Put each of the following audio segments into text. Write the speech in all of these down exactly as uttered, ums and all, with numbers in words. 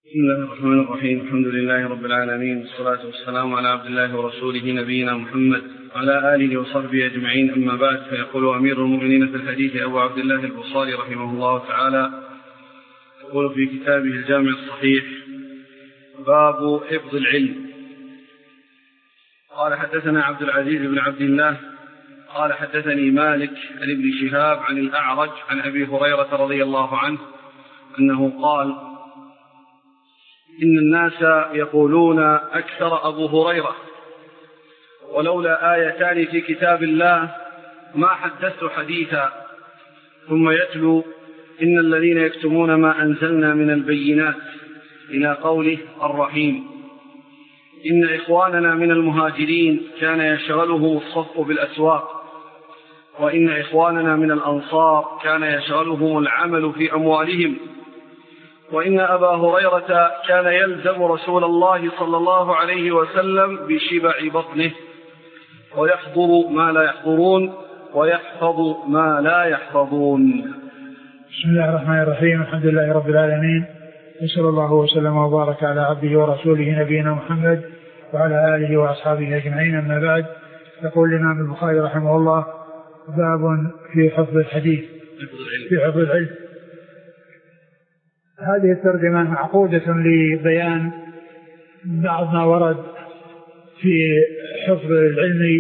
بسم الله الرحمن الرحيم. الحمد لله رب العالمين، والصلاة والسلام على عبد الله ورسوله نبينا محمد وعلى آله وصحبه أجمعين، أما بعد. فيقول أمير المؤمنين في الحديث أبو عبد الله البخاري رحمه الله تعالى، يقول في كتابه الجامع الصحيح: باب حفظ العلم. قال: حدثنا عبد العزيز بن عبد الله قال: حدثني مالك عن ابن شهاب عن الأعرج عن أبي هريرة رضي الله عنه أنه قال: إن الناس يقولون أكثر أبو هريرة، ولولا آيتان في كتاب الله ما حدثت حديثا. ثم يتلو: إن الذين يكتمون ما أنزلنا من البينات إلى قوله الرحيم. إن إخواننا من المهاجرين كان يشغلهم الصف بالأسواق، وإن إخواننا من الأنصار كان يشغلهم العمل في أموالهم، وإن أبا هريرة كان يلزم رسول الله صلى الله عليه وسلم بشبع بطنه، ويحضر ما لا يحضرون ويحفظ ما لا يحفظون. بسم الله الرحمن الرحيم. الحمد لله رب العالمين، وصلى الله وسلم وبارك على عبده ورسوله نبينا محمد وعلى آله وأصحابه أجمعين، أما بعد. يقول الإمام البخاري رحمه الله: باب في حفظ الحديث، في حفظ العلم. هذه الترجمة معقودة لبيان بعض ما ورد في حفظ العلم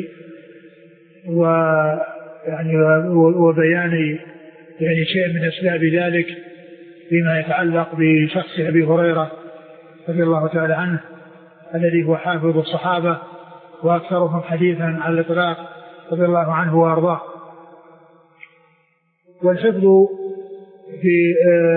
ويعني وبيان يعني شيء من أسباب ذلك فيما يتعلق بشخص أبي هريرة رضي الله تعالى عنه، الذي هو حافظ الصحابة وأكثرهم حديثا على الإطلاق رضي الله عنه وأرضاه. والحفظ في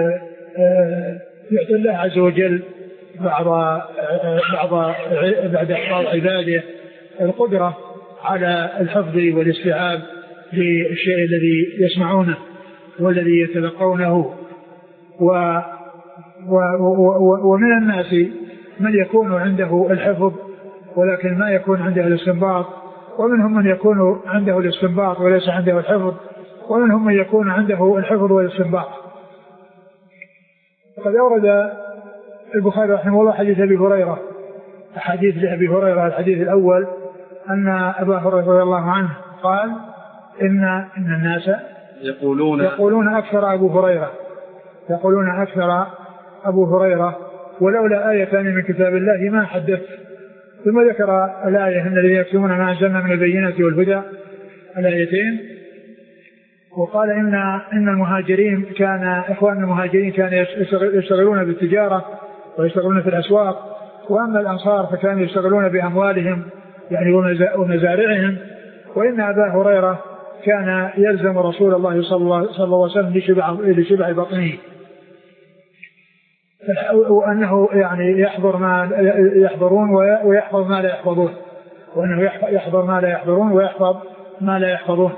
يعطي الله عز وجل بعض بعض بعد بعض عباده القدرة على الحفظ والاستيعاب للشيء الذي يسمعونه والذي يتلقونه. و ومن الناس من يكون عنده الحفظ ولكن ما يكون عنده الاستنباط، ومنهم من يكون عنده الاستنباط وليس عنده الحفظ، ومنهم من يكون عنده الحفظ والاستنباط. وقد أورد البخاري رحمه الله حديث أبي هريرة، حديث لأبي هريرة. الحديث الأول أن أبا هريرة رضي الله عنه قال: إن إن الناس يقولون يقولون أكثر أبو هريرة يقولون أكثر أبو هريرة ولولا آيتان من كتاب الله ما حدث. ثم ذكر الآية: إن الذين يكتمون ما أنزلنا من البينات والهدى، الآيتين. وقال إن إن المهاجرين كان إخوان المهاجرين كانوا يشتغلون بالتجارة ويشتغلون في الأسواق، وأما الأنصار فكانوا يشتغلون بأموالهم يعني ومزارعهم. وإن أبا هريرة كان يلزم رسول الله صلى الله عليه وسلم لشبع بطنه، وأنه يعني يحضر ما يحضرون ويحفظ ما لا يحفظون، وأنه يحضر ما لا يحضرون ويحفظ ما لا يحفظون.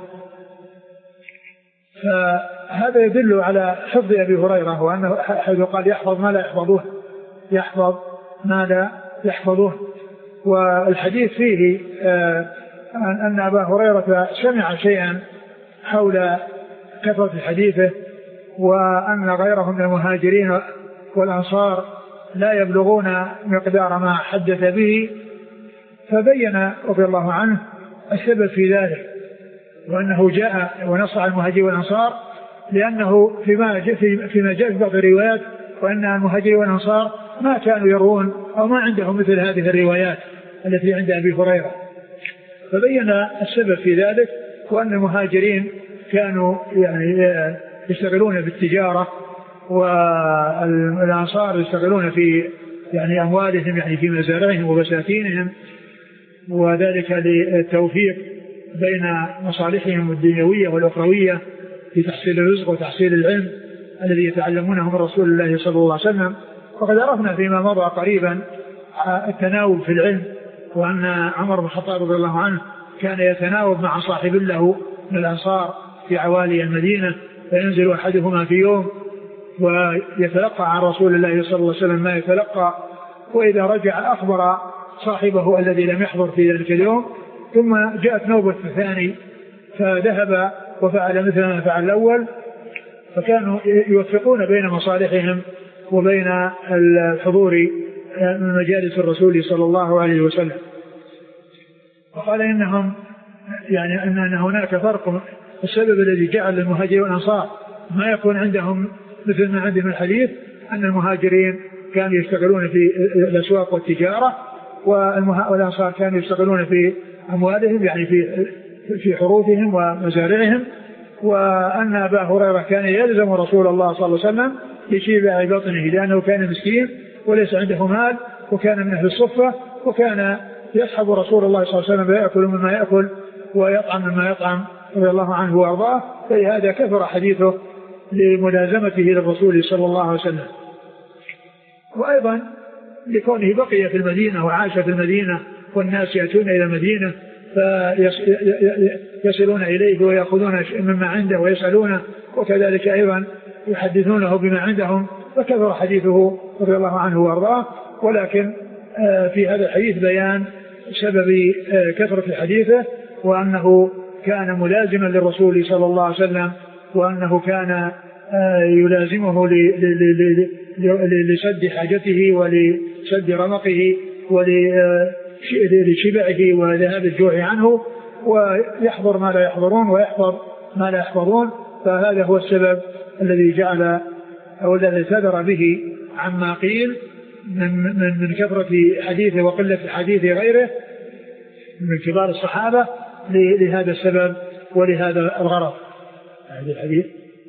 فهذا يدل على حفظ أبي هريرة، وأنه حيث قال يحفظ ما لا يحفظون يحفظ ما لا يحفظون. والحديث فيه أن أبا هريرة سمع شيئا حول كثرة حديثه، وأن غيرهم من المهاجرين والأنصار لا يبلغون مقدار ما حدث به، فبين رضي الله عنه السبب في ذلك، وأنه جاء ونص على المهاجرين والأنصار لأنه فيما جاء فيما جاء في بعض الروايات وأن المهاجرين والأنصار ما كانوا يروون أو ما عندهم مثل هذه الروايات التي عند أبي هريرة، فبين السبب في ذلك، وأن المهاجرين كانوا يعني يشتغلون بالتجارة والأنصار يشتغلون في يعني أموالهم يعني في مزارعهم وبساتينهم، وذلك للتوفيق بين مصالحهم الدنيوية والأخروية في تحصيل الرزق وتحصيل العلم الذي يتعلمونه من رسول الله صلى الله عليه وسلم. وقد عرفنا فيما مضى قريبا التناوب في العلم، وأن عمر بن الخطاب رضي الله عنه كان يتناوب مع صاحب له من الأنصار في عوالي المدينة، فينزل أحدهما في يوم ويتلقى عن رسول الله صلى الله عليه وسلم ما يتلقى، وإذا رجع أخبر صاحبه الذي لم يحضر في ذلك اليوم. ثم جاءت نوبة الثاني فذهب وفعل مثل ما فعل الأول، فكانوا يوفقون بين مصالحهم وبين الحضور من مجالس الرسول صلى الله عليه وسلم. وقال إنهم يعني أن هناك فرق. السبب الذي جعل المهاجرين والأنصار ما يكون عندهم مثل ما عندهم الحديث أن المهاجرين كانوا يشتغلون في الأسواق والتجارة والأنصار كانوا يشتغلون في أموالهم يعني في في حروثهم ومزارعهم، وأن أبا هريرة كان يلزم رسول الله صلى الله عليه وسلم لشيبع بطنه لأنه كان مسكين وليس عنده مال وكان من أهل الصفة وكان يصحب رسول الله صلى الله عليه وسلم ويأكل مما يأكل ويطعم مما يطعم رضي الله عنه وأرضاه. فلهذا كثر حديثه لملازمته للرسول صلى الله عليه وسلم، وأيضا لكونه بقي في المدينة وعاش في المدينة والناس يأتون إلى المدينة فيصلون إليه ويأخذون مما عنده ويسألونه وكذلك أيضا يحدثونه بما عندهم، فكثر حديثه رضي الله عنه وأرضاه. ولكن في هذا الحديث بيان سبب كثرة حديثه وأنه كان ملازما للرسول صلى الله عليه وسلم، وأنه كان يلازمه لسد حاجته ولسد رمقه ولشبعه وذهاب الجوع عنه، ويحضر ما لا يحضرون ويحفظ ما لا يحفظون. فهذا هو السبب الذي جعل أو الذي ثدر به عما قيل من, من, من كثرة حديثه وقلة حديث غيره من كبار الصحابة لهذا السبب ولهذا الغرض. هذا الحديث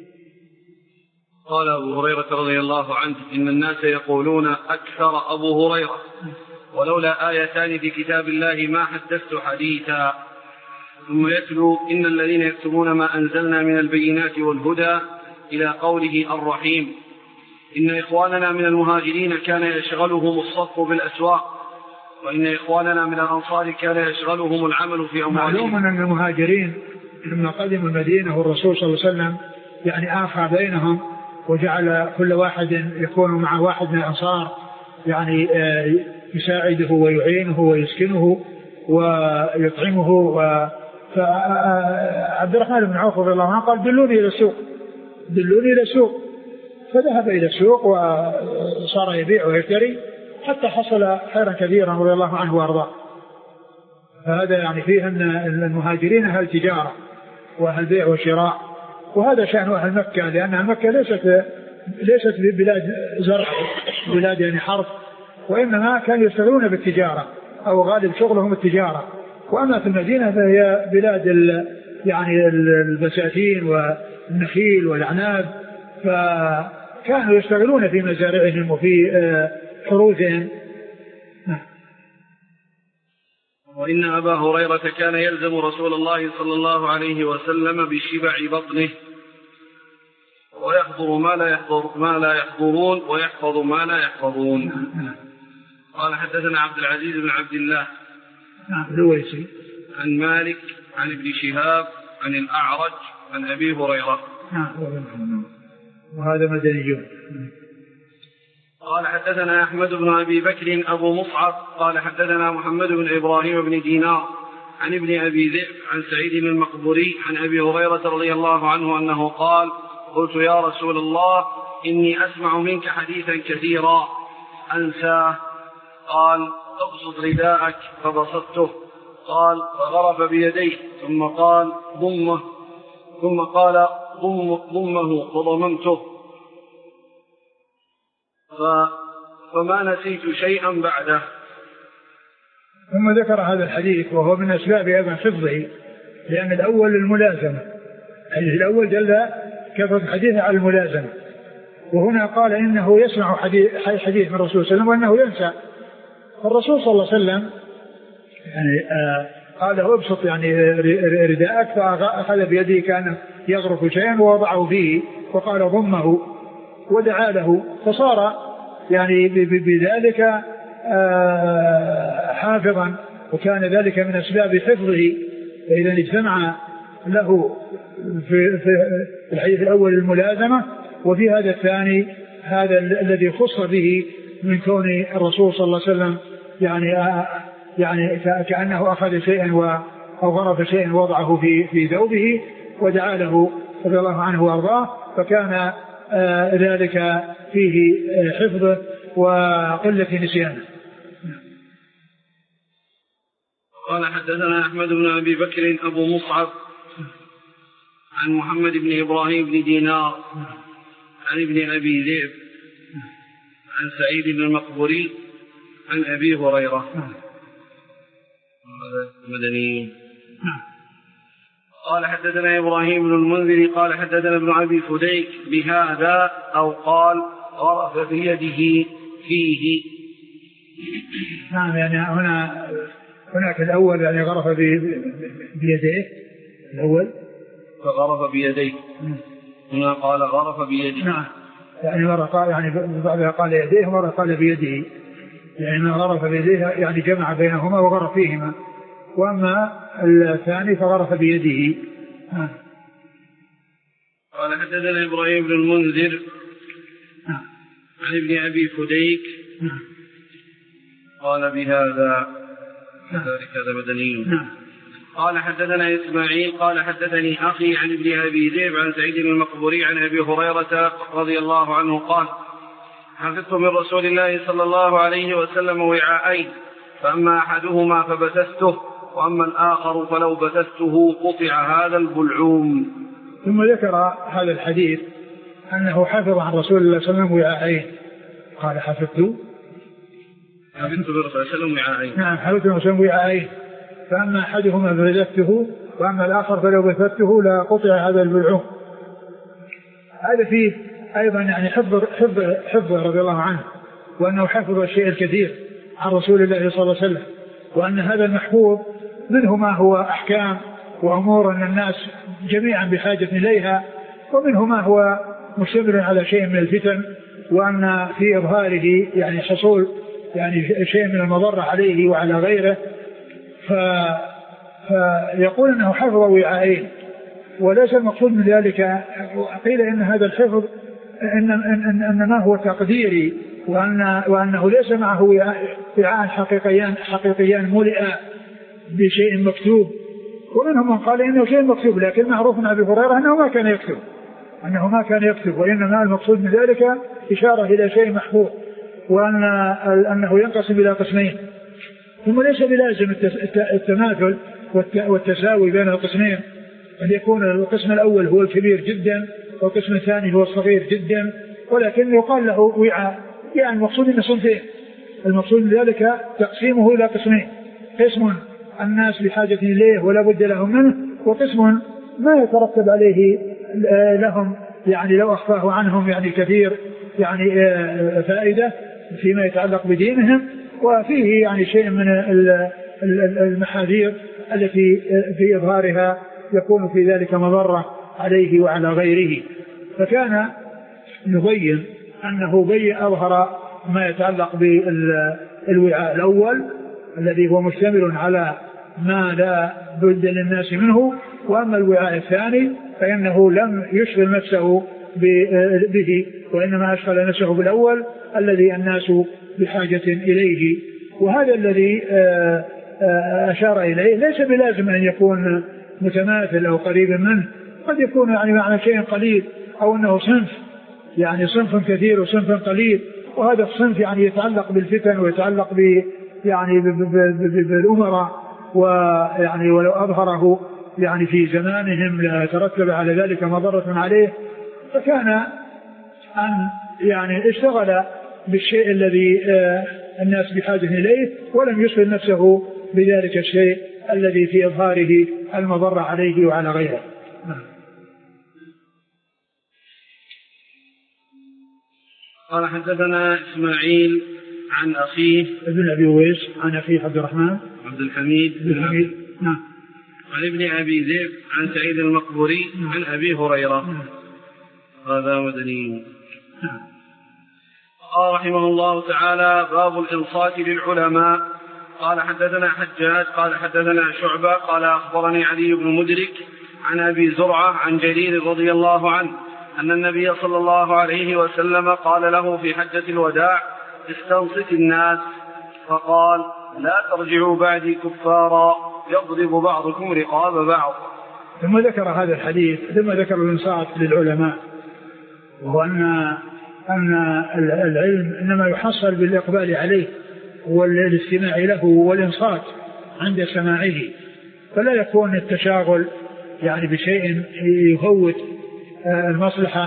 قال أبو هريرة رضي الله عنه إن الناس يقولون أكثر أبو هريرة ولولا آيتان في كتاب الله ما حدثت حديثا. ثم يتلو إن الذين يكتبون ما أنزلنا من البينات والهدى إلى قوله الرحيم إن إخواننا من المهاجرين كان يشغلهم الصف بالأسواق وإن إخواننا من الأنصار كان يشغلهم العمل في أموالهم. معلوم أن المهاجرين لما قدموا المدينة والرسول صلى الله عليه وسلم يعني آخى بينهم وجعل كل واحد يكون مع واحد من الأنصار يعني يساعده ويعينه ويسكنه ويطعمه. فعبد الرحمن بن عوف رضي الله عنه قال دلوني إلى السوق دلوني إلى السوق، فذهب إلى السوق وصار يبيع ويشتري حتى حصل خيرا كثيرا رضي الله عنه وارضاه. فهذا يعني فيه أن المهاجرين أهل تجارة وأهل بيع وشراء، وهذا شأن أهل مكة لأن مكة ليست ليست بلاد زرع بلاد يعني حرث، وإنما كانوا يشتغلون بالتجارة أو غالب شغلهم التجارة. وأما في المدينة فهي بلاد يعني البساتين والنخيل والعناب، فكانوا يشتغلون في مزارعهم وفي حروثهم. وإن أبا هريرة كان يلزم رسول الله صلى الله عليه وسلم بشبع بطنه ويحضر ما لا يحضر ما لا يحضرون ويحفظ ما لا يحفظون. قال حدثنا عبد العزيز بن عبد الله عن مالك عن ابن شهاب عن الأعرج عن أبي هريرة وهذا مدني. قال حدثنا أحمد بن أبي بكر أبو مصعب قال حدثنا محمد بن إبراهيم بن دينار عن ابن أبي ذئب عن سعيد المقبري عن أبي هريرة رضي الله عنه أنه قال قلت يا رسول الله إني أسمع منك حديثا كثيرا أنساه. قال ابسط رداءك فبسطته. قال فغرف بيديه ثم قال ضمه ثم قال ضم ضمه فضممته فما نسيت شيئا بعده. ثم ذكر هذا الحديث وهو من أسباب أيضا حفظه، لأن الأول الملازمة، الحديث الأول دل كثرة حديثه على الملازمة، وهنا قال إنه يسمع حديث, حديث من الرسول صلى الله عليه وسلم وأنه ينسى. الرسول صلى الله عليه وسلم يعني آه قال ابسط يعني رداءك، فأخذ بيده كان يغرف شيئا ووضعه فيه وقال ضمه ودعا له، فصار يعني بذلك آه حافظا، وكان ذلك من أسباب حفظه. فإذا اجتمع له في, في الحديث الأول الملازمة، وفي هذا الثاني هذا الذي خص به من كون الرسول صلى الله عليه وسلم يعني آه يعني كأنه أخذ شيئا أو غرف شيئا وضعه في في ثوبه ودعا له رضي الله عنه وأرضاه، فكان ذلك فيه حفظه وقلة نسيانه. قال حدثنا أحمد بن أبي بكر أبو مصعب عن محمد بن إبراهيم بن دينار عن ابن أبي ذئب عن سعيد بن المقبري عن أبي هريرة مدني. قال حدثنا إبراهيم بن المنذر قال حدثنا ابن أبي فديك بهذا أو قال غرف بيده فيه. نعم يعني هنا هناك الأول يعني غرف بيديه الأول فغرف بيديه هنا قال غرف بيده. نعم يعني مرة قال يعني بعدها قال يديه ومرة قال بيده يعني ما غرف بيديه يعني جمع بينهما وغرف فيهما، وأما الثاني فغرف بيده. ها. قال حدثنا إبراهيم بن المنذر ها. عن ابن أبي فديك ها. قال بهذا كذلك هذا مدني. ها. قال حدثنا إسماعيل قال حدثني أخي عن ابن أبي ذئب عن سعيد المقبري عن أبي هريرة رضي الله عنه قال حفظت من رسول الله صلى الله عليه وسلم وعاءين فأما أحدهما فبثثته وأما الآخر فلو بثثته قطع هذا البلعوم. ثم ذكر هذا الحديث أنه حفظ عن رسول الله صلى الله عليه وسلم وعاءين. قال حفظت حفظت من رسول الله صلى الله عليه وسلم وعاءين. نعم حفظت من رسول الله وعاءين فأما أحدهما فبثثته وأما الآخر فلو بثثته لقطع هذا البلعوم. هذا فيه أيضا يعني حفظ حفظ حفظ رضي الله عنه، وأنه حفظ الشيء الكثير عن رسول الله صلى الله عليه وسلم، وأن هذا المحفوظ منه ما هو أحكام وأمور أن الناس جميعا بحاجة إليها، ومنه ما هو مشتمل على شيء من الفتن، وأن في إظهاره يعني حصول يعني شيء من المضرة عليه وعلى غيره. ف... فيقول أنه حفظ وعاءين، وليس المقصود من ذلك. قيل إن هذا الحفظ إن, إن, إن ما هو تقديري، وأن وأنه ليس معه وعاء حقيقيان حقيقيان ملئا بشيء مكتوب. ومنهم من قال إنه شيء مكتوب، لكن معروف عن أبي هريرة أنه ما كان يكتب أنه ما كان يكتب وإنما المقصود من ذلك إشارة إلى شيء محفوظ، وأن أنه ينقسم إلى قسمين. ثم ليس بلازم التماثل والتساوي بين القسمين، أن يكون القسم الأول هو الكبير جدا والقسم الثاني هو الصغير جدا، ولكن يقال له وعاء، يعني المقصود أن صنفين. المقصود من ذلك تقسيمه إلى قسمين: قسم الناس بحاجة إليه ولا بد لهم منه، وقسم ما يترتب عليه لهم يعني لو أخفاه عنهم يعني كثير يعني فائدة فيما يتعلق بدينهم، وفيه يعني شيء من المحاذير التي في إظهارها يكون في ذلك مضرة عليه وعلى غيره. فكان يبين أنه بي أظهر ما يتعلق بالوعاء الأول الذي هو مشتمل على ما لا بد للناس منه، وأما الوعاء الثاني فإنه لم يشغل نفسه به، وإنما أشغل نفسه بالأول الذي الناس بحاجة إليه. وهذا الذي أشار إليه ليس بلازم أن يكون متماثل أو قريب منه، قد يكون يعني معنى شيء قليل، أو أنه صنف يعني صنف كثير وصنف قليل، وهذا الصنف يعني يتعلق بالفتن ويتعلق ب يعني بالأمراء، ويعني ولو أظهره يعني في زمانهم لترتب على ذلك مضرة عليه، فكان أن يعني اشتغل بالشيء الذي الناس بحاجة إليه ولم يشغل نفسه بذلك الشيء الذي في إظهاره المضرة عليه وعلى غيره. قال حدثنا إسماعيل عن أخيه ابن أبي ويس عن أخيه عبد الرحمن عبد الحميد بن حميد نعم عن ابن أبي ذئب عن سعيد المقبري عن أبي هريرة. هذا مدني. قال رحمه الله تعالى: باب الإنصات للعلماء. قال حدثنا حجاج قال حدثنا شعبة قال أخبرني علي بن مدرك عن أبي زرعة عن جرير رضي الله عنه أن النبي صلى الله عليه وسلم قال له في حجة الوداع: استنصت الناس، فقال: لا ترجعوا بعدي كفارا يضرب بعضكم رقاب بعض. ثم ذكر هذا الحديث ثم ذكر الإنصات للعلماء، وهو أن أن العلم إنما يحصل بالإقبال عليه والاستماع له والإنصات عند سماعه، فلا يكون التشاغل يعني بشيء يفوت المصلحة.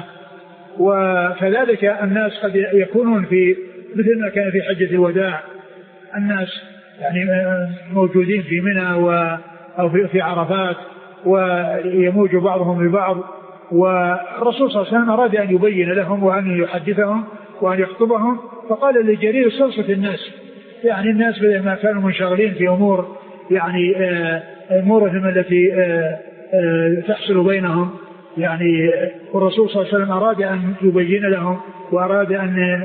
وكذلك الناس قد يكونون في مثل ما كان في حجة الوداع، الناس يعني موجودين في منى أو في عرفات ويموج بعضهم ببعض، والرسول صلى الله عليه وسلم أراد أن يبين لهم وأن يحدثهم وأن يخطبهم، فقال لجرير استنصت الناس، يعني الناس بدل ما كانوا منشغلين في أمور يعني أمورهم التي تحصل بينهم، يعني والرسول صلى الله عليه وسلم أراد أن يبين لهم وأراد أن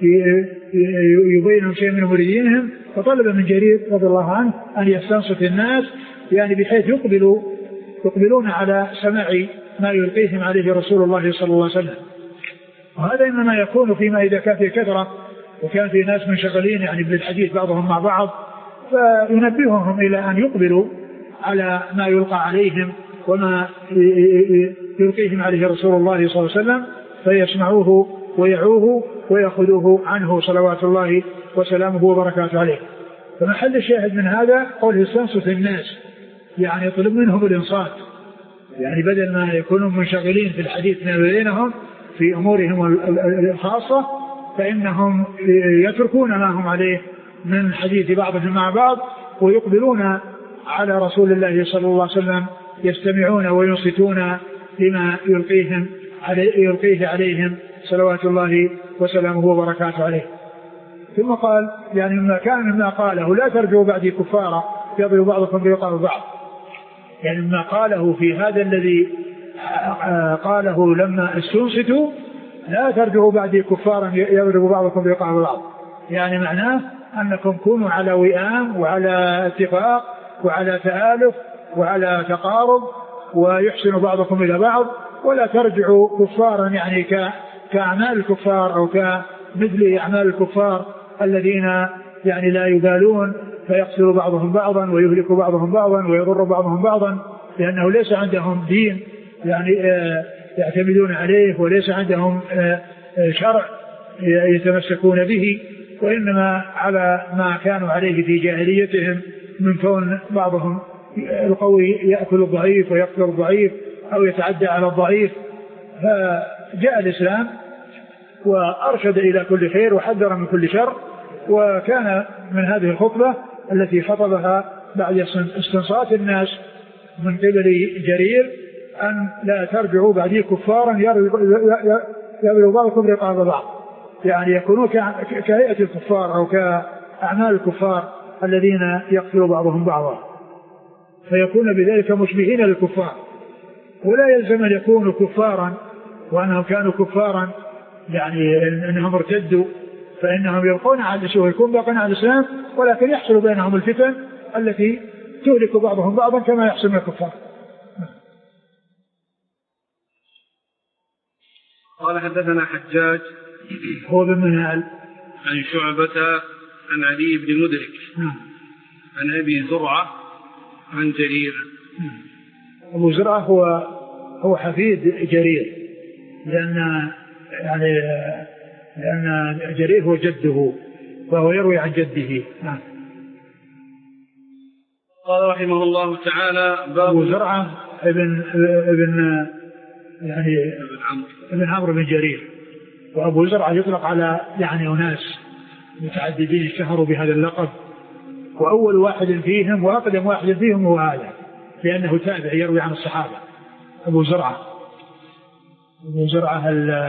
يبين لهم شيء من مريدينهم، فطلب من جرير رضي الله عنه أن يستنصت الناس يعني بحيث يقبلوا يقبلون على سماع ما يلقيهم عليه رسول الله صلى الله عليه وسلم. وهذا إنما يكون فيما إذا كان في كثرة وكان في ناس منشغلين يعني بالحديث بعضهم مع بعض، فينبههم إلى أن يقبلوا على ما يلقى عليهم وما يلقيهم عليه رسول الله صلى الله عليه وسلم، فيسمعوه ويعوه ويأخذوه عنه صلوات الله وسلامه وبركاته عليه. فمحل الشاهد من هذا قوله استنصت الناس، يعني يطلب منهم الإنصات، يعني بدل ما يكونوا منشغلين في الحديث ما بينهم في أمورهم الخاصة، فإنهم يتركون ما هم عليه من حديث بعضهم مع بعض ويقبلون على رسول الله صلى الله عليه وسلم، يستمعون وينصتون لما يلقيهم عليه يلقيه عليهم صلوات الله وسلامه وبركاته عليه. ثم قال يعني مما كان مما قاله لا ترجعوا بعدي كفارا يضرب بعضكم برقاب بعض، يعني مما قاله في هذا الذي قاله لما استنصتوا لا ترجعوا بعدي كفارا يضرب بعضكم برقاب بعض، يعني معناه أنكم كونوا على وئام وعلى اتفاق وعلى تآلف وعلى تقارب ويحسن بعضكم إلى بعض، ولا ترجعوا كفارا يعني كأعمال الكفار أو كمثل أعمال الكفار الذين يعني لا يبالون فيقتل بعضهم بعضا ويهلك بعضهم بعضا ويضر بعضهم بعضا، لأنه ليس عندهم دين يعني يعتمدون عليه، وليس عندهم شرع يتمسكون به، وإنما على ما كانوا عليه في جاهليتهم من كون بعضهم القوي يأكل الضعيف ويقتل الضعيف أو يتعدى على الضعيف. فجاء الإسلام وأرشد إلى كل خير وحذر من كل شر، وكان من هذه الخطبة التي خطبها بعد استنصات الناس من قبل جرير أن لا ترجعوا بعدي كفارا يضرب بعضكم رقاب بعض، يعني يكونوا كهيئة الكفار أو كأعمال الكفار الذين يقتل بعضهم بعضا، فيكون بذلك مشبهين للكفار. ولا يلزم أن يكونوا كفارا وأنهم كانوا كفارا يعني أنهم ارتدوا، فإنهم يبقون على الإسلام ويكون باقين على الإسلام، ولكن يحصل بينهم الفتن التي تهلك بعضهم بعضا كما يحصل من الكفار. قال حدثنا حجاج هو بن منهال عن شعبة عن علي بن مدرك عن أبي زرعة عن جرير. أبو زرعة هو هو حفيد جرير، لأن يعني لأن جرير هو جده فهو يروي عن جده. نعم. قال رحمه الله تعالى باب أبو زرعة ابن ابن يعني ابن عمرو ابن عمرو بن جرير. وأبو زرعة يطلق على يعني أناس متعددين اشتهروا بهذا اللقب، وأول واحد فيهم وأقدم واحد فيهم هو هذا، لأنه تابع يروي عن الصحابة. أبو زرعة أبو زرعة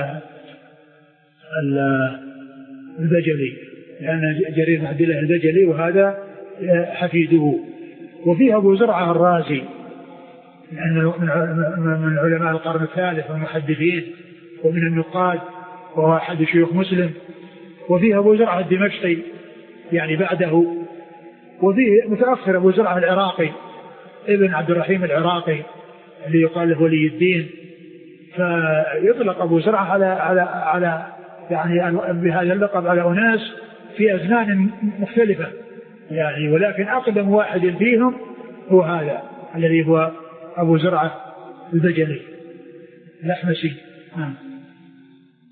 البجلي، لأن جرير بن عبد الله البجلي وهذا حفيده. وفيه أبو زرعة الرازي لأنه من علماء القرن الثالث والمحدثين ومن النقاد، وهو أحد شيوخ مسلم. وفيه أبو زرعة الدمشقي يعني بعده. وفيه متأخر أبو زرعة العراقي ابن عبد الرحيم العراقي اللي يقال له ولي الدين. فيطلق أبو زرعة على على على يعني بهذا اللقب على أناس في أزمان مختلفة يعني، ولكن أقدم واحد فيهم هو هذا الذي هو أبو زرعة البجلي الأحمسي.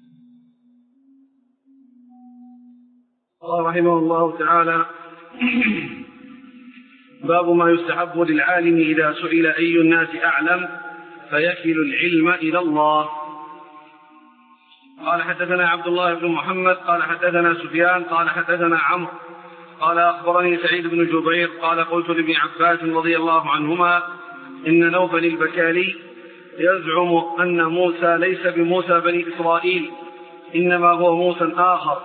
قال رحمه الله تعالى: باب ما يستحب للعالم إذا سئل أي الناس أعلم فيكل العلم إلى الله. قال حدثنا عبد الله بن محمد قال حدثنا سفيان قال حدثنا عمرو قال أخبرني سعيد بن جبير قال قلت لابن عباس رضي الله عنهما: إن نوفل البكالي يزعم أن موسى ليس بموسى بني إسرائيل إنما هو موسى آخر.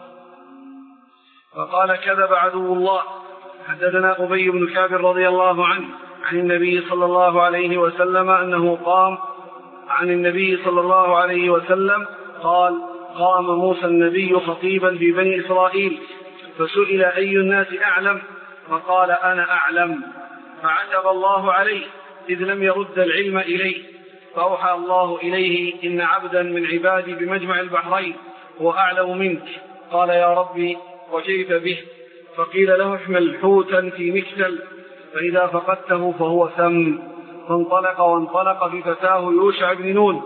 فقال: كذب عدو الله. حدثنا أبي بن كعب رضي الله عنه عن النبي صلى الله عليه وسلم أنه قام عن النبي صلى الله عليه وسلم قال: قام موسى النبي خطيبا في بني إسرائيل فسئل أي الناس أعلم فقال: أنا أعلم. فعتب الله عليه إذ لم يرد العلم إليه، فأوحى الله إليه: إن عبدا من عبادي بمجمع البحرين هو أعلم منك. قال: يا ربي وكيف به؟ فقيل له: احمل حوتا في مكتل فإذا فقدته فهو ثم. فانطلق وانطلق بفتاه يوشع بن نون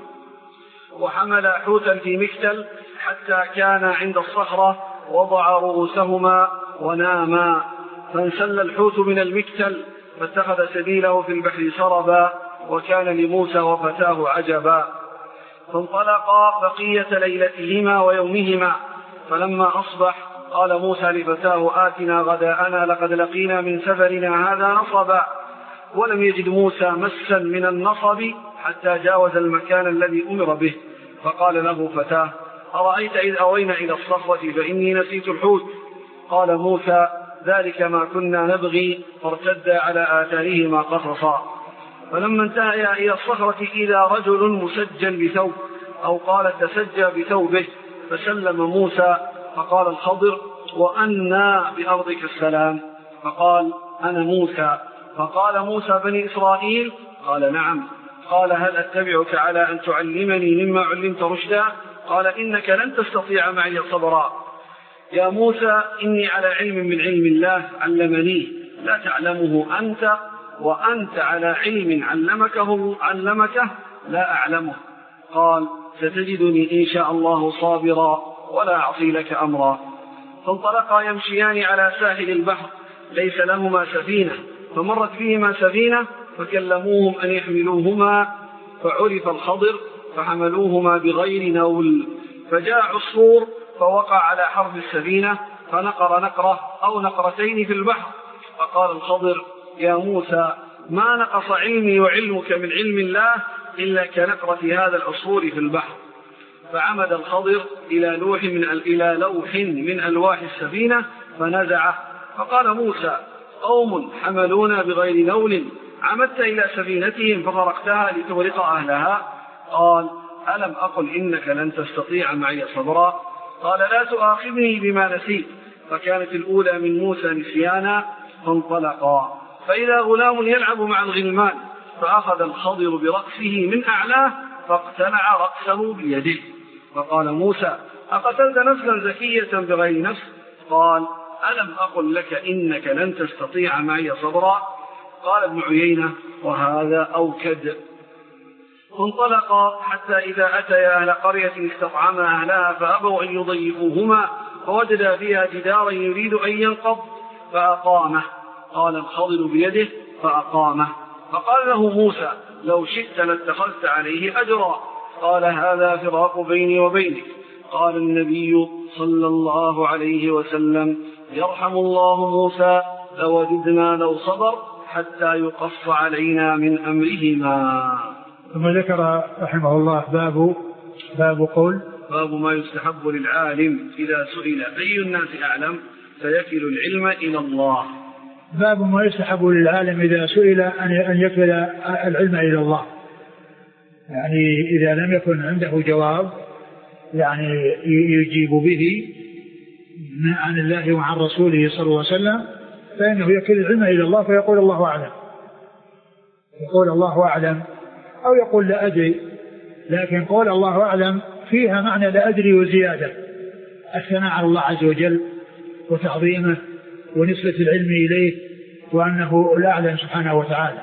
وحمل حوتا في مكتل حتى كان عند الصخرة وضع رؤوسهما وناما، فانسل الحوت من المكتل فاتخذ سبيله في البحر سربا، وكان لموسى وفتاه عجبا. فانطلقا بقية ليلتهما ويومهما، فلما أصبح قال موسى لفتاه: آتنا غداءنا لقد لقينا من سفرنا هذا نصبا. ولم يجد موسى مسا من النصب حتى جاوز المكان الذي أمر به، فقال له فتاه: أرأيت إذ أوينا إلى الصخرة فإني نسيت الحوت. قال موسى: ذلك ما كنا نبغي، فارتدا على آثارهما قصصا. فلما انتهيا إلى الصخرة إذا رجل مسجل بثوب، أو قال تسجى بثوبه، فسلم موسى. فقال الخضر: وأنى بأرضك السلام؟ فقال: أنا موسى. فقال موسى: بني إسرائيل؟ قال: نعم. قال: هل أتبعك على أن تعلمني مما علمت رشدا؟ قال: إنك لن تستطيع معي صبرا. يا موسى إني على علم من علم الله علمني لا تعلمه أنت، وأنت على علم علمكه علمكه لا أعلمه. قال: ستجدني إن شاء الله صابرا ولا أعصي لك أمرا. فانطلقا يمشيان على ساحل البحر ليس لهما سفينة، فمرت بهما سفينة فكلموهم أن يحملوهما، فعرف الخضر فحملوهما بغير نول. فجاء عصفور فوقع على حرف السفينة فنقر نقرة أو نقرتين في البحر. فقال الخضر: يا موسى ما نقص علمي وعلمك من علم الله إلا كنقرة هذا العصفور في البحر. فعمد الخضر إلى لوح من إلى لوح من ألواح السفينة فنزعه. فقال موسى: قوم حملونا بغير نول، عمدت إلى سفينتهم فغرقتها لتغرق أهلها. قال: ألم أقل إنك لن تستطيع معي صبرا؟ قال: لا تؤاخذني بما نسيت. فكانت الأولى من موسى نسيانا، فانطلقا فإذا غلام يلعب مع الغلمان، فأخذ الخضر برأسه من أعلاه فاقتلع رأسه بيده. فقال موسى: أقتلت نفسا زكية بغير نفس؟ قال: ألم أقل لك إنك لن تستطيع معي صبرا؟ قال ابن عيينة: وهذا أوكد. فانطلقا حتى إذا أتيا أهل قرية استطعما أهلها فأبوا أن يضيفوهما، فوجدا فيها جدارا يريد أن ينقض فأقامه. قال الخضر بيده فأقامه. فقال له موسى: لو شئت لاتخذت عليه أجرا. قال: هذا فراق بيني وبينك. قال النبي صلى الله عليه وسلم: يرحم الله موسى، لوددنا لو صبر حتى يقص علينا من أمرهما. ثم ذكر رحمه الله باب باب قول باب ما يستحب للعالم إذا سئل أي الناس أعلم فيكل العلم إلى الله. باب ما يستحب للعالم إذا سئل أن يكل العلم إلى الله، يعني إذا لم يكن عنده جواب يعني يجيب به عن الله وعن رسوله صلى الله عليه وسلم، فإنه يكل العلم إلى الله فيقول الله أعلم، يقول الله أعلم، أو يقول لا أدري. لكن قول الله أعلم فيها معنى لا أدري وزيادة، الثناء على الله عز وجل وتعظيمه ونسبة العلم إليه وأنه الأعلم سبحانه وتعالى.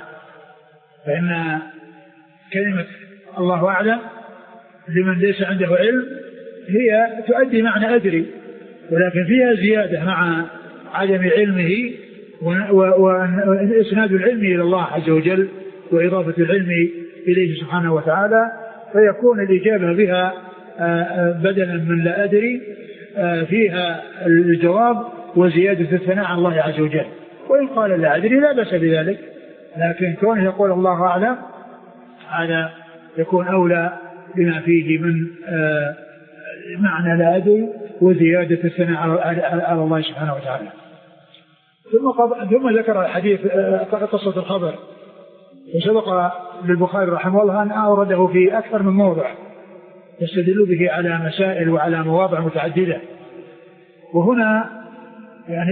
فإن كلمة الله أعلم لمن ليس عنده علم هي تؤدي معنى أدري، ولكن فيها زيادة مع عدم علمه وإسناد العلم إلى الله عز وجل وإضافة العلم إليه سبحانه وتعالى، فيكون الإجابة بها بدلا من لا أدري فيها الجواب وزيادة الثناء على الله عز وجل. وإن قال لا أدري لا بأس بذلك، لكن كونه يقول الله أعلم هذا يكون أولى بما فيه من معنى لا أدري وزيادة الثناء على الله سبحانه وتعالى. ثم ثم ذكر الحديث قصة الخبر، وسبق للبخاري رحمه الله أن أورده في أكثر من موضع يستدل به على مسائل وعلى مواضع متعددة. وهنا يعني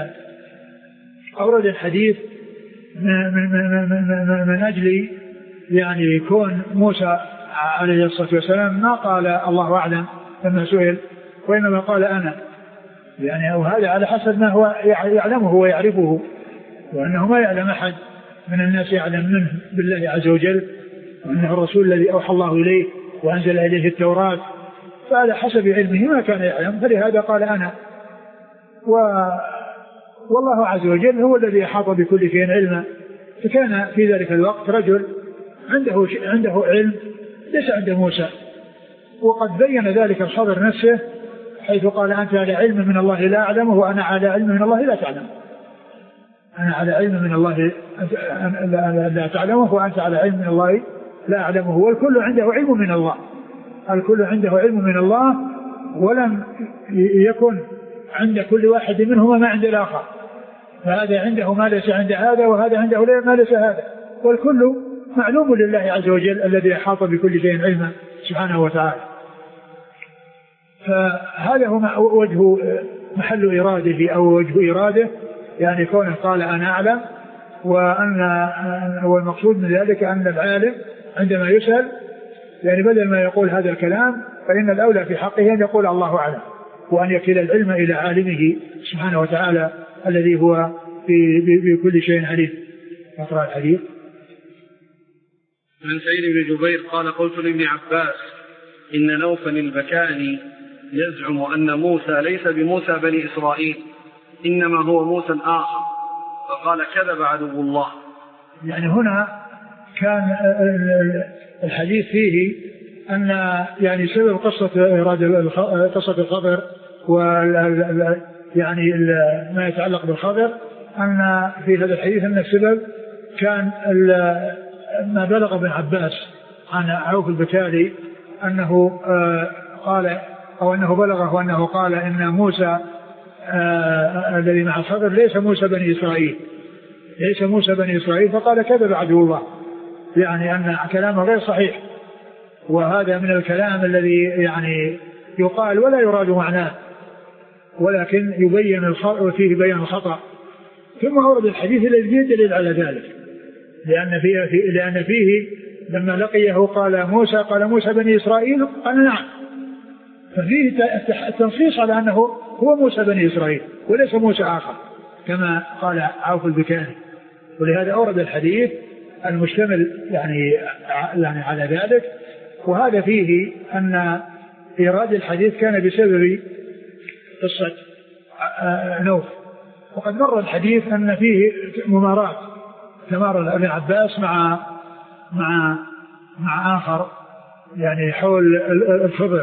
أورد الحديث من, من, من, من أجل يعني كون موسى عليه الصلاة والسلام ما قال الله أعلم لما سئل، وإنما قال أنا، يعني أو هذا على حسب ما هو يعلمه ويعرفه، وأنه ما يعلم أحد من الناس يعلم منه بالله عز وجل، وأنه الرسول الذي أوحى الله إليه وأنزل إليه التوراة، فعلى حسب علمه ما كان يعلم، فلهذا قال أنا. و... والله عز وجل هو الذي أحاط بكل شيء علما. فكان في ذلك الوقت رجل عنده عنده علم ليس عند موسى، وقد بين ذلك الخضر نفسه حيث قال أنت على علم من الله لا أعلمه وأنا على علم من الله لا تعلم. أنا على علم من الله لا تعلمه وأنت على علم من الله لا أعلمه، والكل عنده علم من الله، الكل عنده علم من الله، ولم يكن عند كل واحد منهما ما عند الآخر، فهذا عنده ما ليس عند هذا وهذا عنده ما ليس هذا، والكل معلوم لله عز وجل الذي أحاط بكل شيء علما سبحانه وتعالى. فهذا هو وجه محل إراده أو وجه إراده، يعني كونه قال أنا أعلم، وأن هو المقصود من ذلك أن العالم عندما يسأل يعني بدل ما يقول هذا الكلام فإن الأولى في حقه أن يقول الله أعلم، وأن يكل العلم إلى عالمه سبحانه وتعالى الذي هو بكل شيء عليم. أقرأ الحديث. عن سعيد بن جبير قال قلت لابن عباس إن نوفا البكاني يزعم أن موسى ليس بموسى بني إسرائيل إنما هو موسى آخر، فقال كذب عدو الله. يعني هنا كان الحديث فيه أن يعني سبب قصة إرادة قصة الخبر و يعني ما يتعلق بالخبر، أن في هذا الحديث أن السبب كان ما بلغ ابن عباس عن عوف البكالي أنه قال أو أنه بلغه أنه قال إن موسى الذي مع الخبر ليس موسى بني إسرائيل ليس موسى بني إسرائيل فقال كذب عدو الله، يعني أن كلامه غير صحيح، وهذا من الكلام الذي يعني يقال ولا يراد معناه، ولكن يبين الخطأ فيه بيان الخطأ. ثم أورد الحديث الذي يدل على ذلك، لأن فيه, لأن فيه لما لقيه قال موسى قال موسى بني إسرائيل قال نعم، ففيه التنصيص على أنه هو موسى بني إسرائيل وليس موسى آخر كما قال عوف البكاني، ولهذا أورد الحديث المشتمل يعني يعني على ذلك. وهذا فيه أن إيراد الحديث كان بسبب قصة نوف، وقد مر الحديث أن فيه ممارات تمار ابن عباس مع مع مع آخر يعني حول الخبر،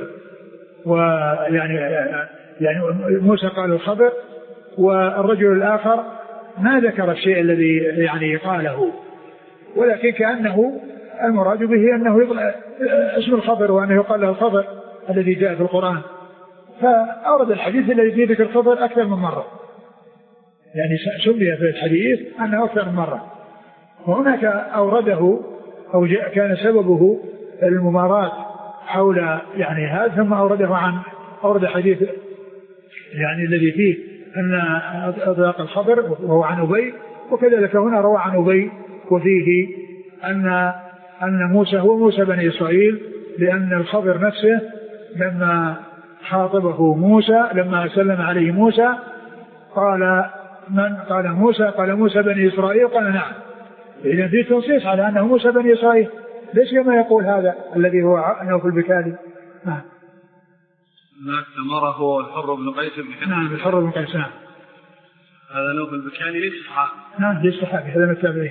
ويعني يعني موسى قال الخبر والرجل الآخر ما ذكر الشيء الذي يعني قاله، ولكن كأنه المراد به أنه يطلع اسم الخبر وأنه يقال له الخبر الذي جاء في القرآن، فأورد الحديث الذي فيه ذكر الخبر أكثر من مرة، يعني سمي في الحديث أنه أكثر من مرة. وهناك أورده أو كان سببه الممارات حول يعني هذا، ثم أورده عن أورد حديث يعني الذي فيه أن أطلق الخبر وهو عن أبي، وكذلك هنا روى عن أبي وفيه أن أن موسى هو موسى بني إسرائيل، لأن الخبر نفسه لما خاطبه موسى لما سلم عليه موسى قال من قال موسى قال موسى بني إسرائيل قال نعم، إذن في تنصيص على أنه موسى بني إسرائيل، ليس كما يقول هذا الذي هو نوف البكالي. هناك ثمرة هو الحر بن قيس بن حنان. نعم الحر بن قيس. نعم هذا نوف البكاني ليس صحابي. نعم ليس صحابي، هذا من التابعين،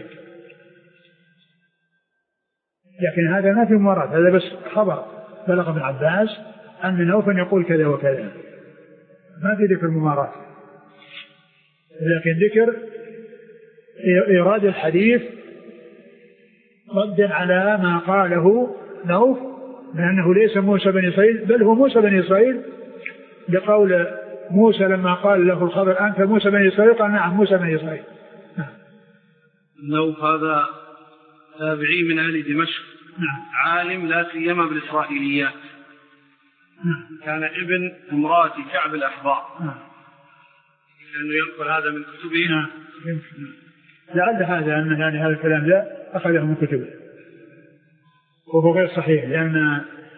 لكن هذا ما في مرات، هذا بس خبر بلغ ابن عباس أن نوفا يقول كذا وكذا، ما في ذكر ممارات، لكن ذكر إيراد الحديث ردا على ما قاله نوف لأنه ليس موسى بن إسرائيل بل هو موسى بن إسرائيل، بقول موسى لما قال له الخضر أنت موسى بن إسرائيل قال نعم موسى بن إسرائيل. نوف هذا تابعي من أهل دمشق. نعم. عالم لا سيما بالإسرائيليات. نعم. كان ابن امرأة كعب الأحبار. نعم. لأنه ينقل هذا من كتبه. نعم. لعل هذا أن يعني هذا الكلام لا أخذه من كتبه وهو غير صحيح، لأن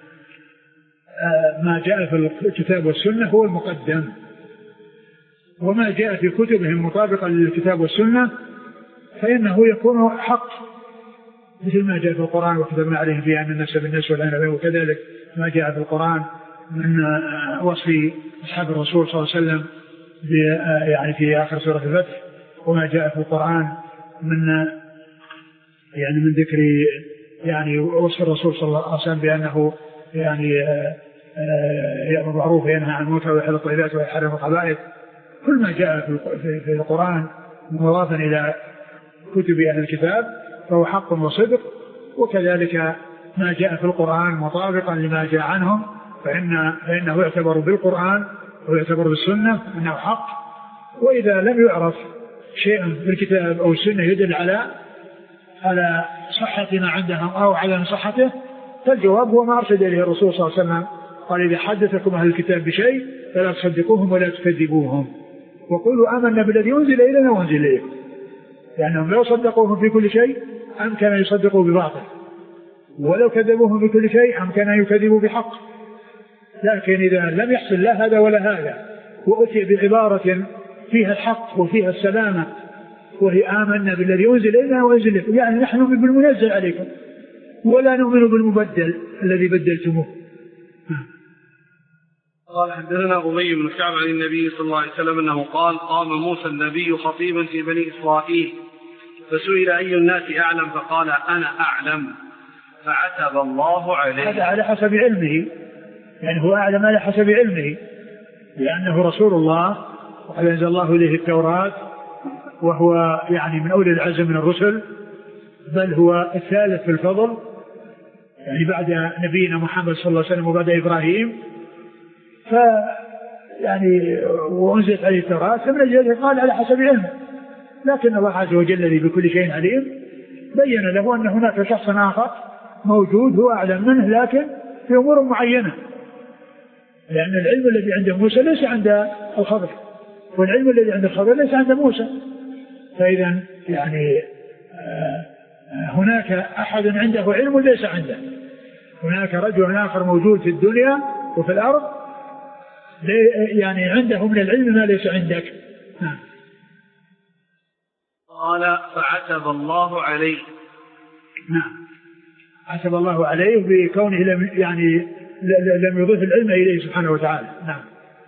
ما جاء في الكتاب والسنة هو المقدم، وما جاء في كتبهم مطابقا للكتاب والسنة فإنه يكون حق، مثل ما جاء في القرآن وكتبنا عليهم فيها أن الناس بالناس والعنب، وكذلك ما جاء في القرآن من وصف أصحاب الرسول صلى الله عليه وسلم يعني في آخر سورة الفتح، وما جاء في القرآن من يعني من ذكر يعني وصف الرسول صلى الله عليه وسلم بأنه يعني يأمر بالمعروف وينهى عن المنكر ويحل الطيبات ويحرم الخبائث، كل ما جاء في القرآن مضافا إلى كتب أهل الكتاب فهو حق وصدق، وكذلك ما جاء في القرآن مطابقا لما جاء عنهم فإن فإنه يعتبر بالقرآن ويعتبر بالسنة أنه حق. وإذا لم يعرف شيء في الكتاب أو السنة يدل على على صحة ما عندهم أو عدم صحته فالجواب هو ما أرشد إليه الرسول صلى الله عليه وسلم، قال إذا حدثكم أهل الكتاب بشيء فلا تصدقوهم ولا تكذبوهم وقولوا آمنا بالذي أنزل إلينا وأنزل إليكم، لأنهم لو صدقوهم في كل شيء أمكن أن يصدقوا بباطل، ولو كذبوهم في كل شيء أمكن أن يكذبوا بحق. لكن إذا لم يحصل لا هذا ولا هذا وأتي بعبارة فيها الحق وفيها السلامة وهي آمنا بالذي أنزل إلينا وأنزل إليكم، يعني نحن نؤمن بالمنزل عليكم ولا نؤمن بالمبدل الذي بدلتموه. قال حدثنا أبي بن كعب عن النبي صلى الله عليه وسلم أنه قال قام موسى النبي خطيبا في بني إسرائيل فسئل أي الناس أعلم فقال أنا أعلم فعتب الله عليه. هذا على حسب علمه، يعني هو أعلم على حسب علمه لأنه رسول الله وقد أنزل الله إليه التوراة وهو يعني من أولي العزم من الرسل، بل هو الثالث في الفضل يعني بعد نبينا محمد صلى الله عليه وسلم وبعد إبراهيم، ف يعني وأنزلت عليه التوراة فمن أجل قال على حسب علمه، لكن الله عز وجل الذي بكل شيء عليم بين له أن هناك شخص آخر موجود هو أعلم منه لكن في أمور معينة، لأن العلم الذي عند موسى ليس عند الخضر والعلم الذي عند الخضر ليس عند موسى، فإذا يعني هناك أحد عنده علم ليس عنده، هناك رجل آخر موجود في الدنيا وفي الأرض يعني عنده من العلم ما ليس عندك. قال فعتب الله عليه. نعم عتب الله عليه بكونه لم يعني لم يضيف العلم إليه سبحانه وتعالى. نعم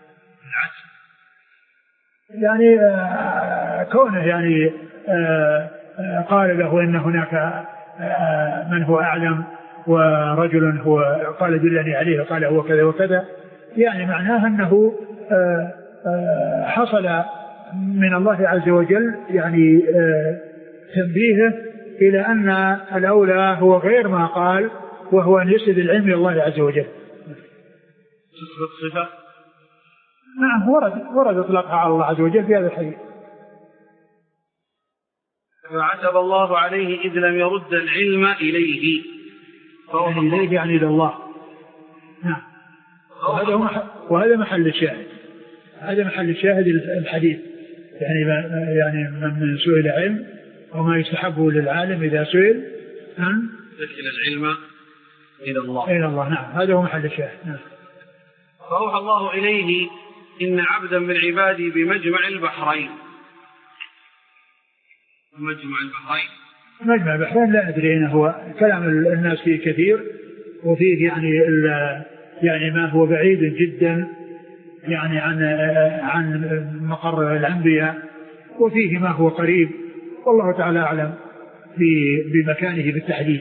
يعني آه كونه يعني آه آه قال له إن هناك آه من هو أعلم ورجل هو قال دلني عليه قال هو كذا وكذا، يعني معناه أنه آه آه حصل من الله عز وجل يعني آه تنبيهه إلى أن الأولى هو غير ما قال وهو أن يسند العلم إلى الله عز وجل. صفة نعم ورد ورد اطلاقها على الله عز وجل في هذا الحديث. فعتب الله عليه إذ لم يرد العلم إليه يعني إليه يعني إلى الله. نعم وهذا, وهذا محل الشاهد، هذا محل الشاهد الحديث، يعني يعني من سئل علم وما يستحب للعالم إذا سئل أن يسأل العلم إلى الله. إلى الله نعم هذا هو محل الشاهد. نعم. فأوحى الله إليه إن عبدا من عبادي بمجمع البحرين. مجمع البحرين مجمع البحرين لا أدري أين هو، كلام الناس فيه كثير وفيه يعني يعني ما هو بعيد جدا يعني عن عن مقر الأنبياء، وفيه ما هو قريب، والله تعالى أعلم بمكانه بالتحديد.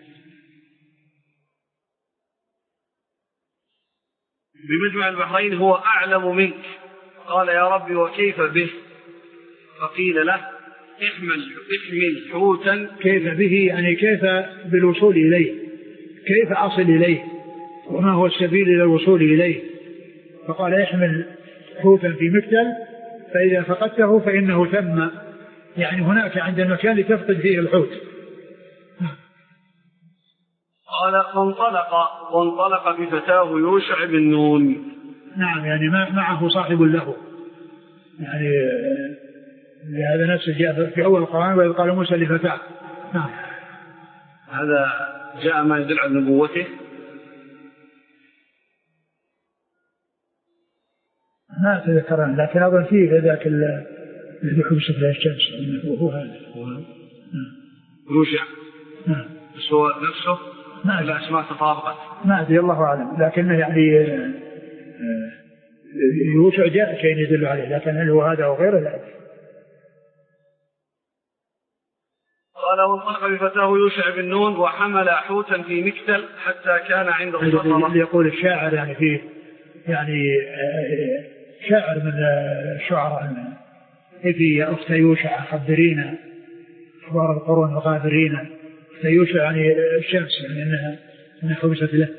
بمجمع البحرين هو أعلم منك. قال يا ربي وكيف به؟ فقيل له احمل احمل حوتا. كيف به يعني كيف بالوصول إليه، كيف أصل إليه وما هو السبيل إلى الوصول إليه. فقال احمل حوتا في مكتل فإذا فقدته فإنه ثم، يعني هناك عند المكان لتفقد فيه الحوت. قال فانطلق وانطلق بفتاه يوشع بن نون. نعم يعني معه صاحب له، يعني هذا نفسه جاء في أول القرآن وإذ قال موسى لفتاه. نعم هذا جاء ما يدل على نبوته. ما أتذكران لكن أظن فيه ذاك الذي حبس في الشمس وهو هذا يوشع. نعم بس هو نفسه ما الأسماء تطابقت ما أدري الله أعلم، لكنه يعني يوشع جاء شيء يدل عليه، لكن هل هو هذا أو غيره لا أدري. قال وانطلق بفتاه يوشع بن نون وحمل حوتا في مكتل حتى كان عند الصخرة. يقول الشاعر يعني فيه يعني شاعر من الشعراء في أخت يوشع خبرينا أخبار القرون وغابرينا. أخت يوشع يعني الشمس يعني أنها أنها حبست له.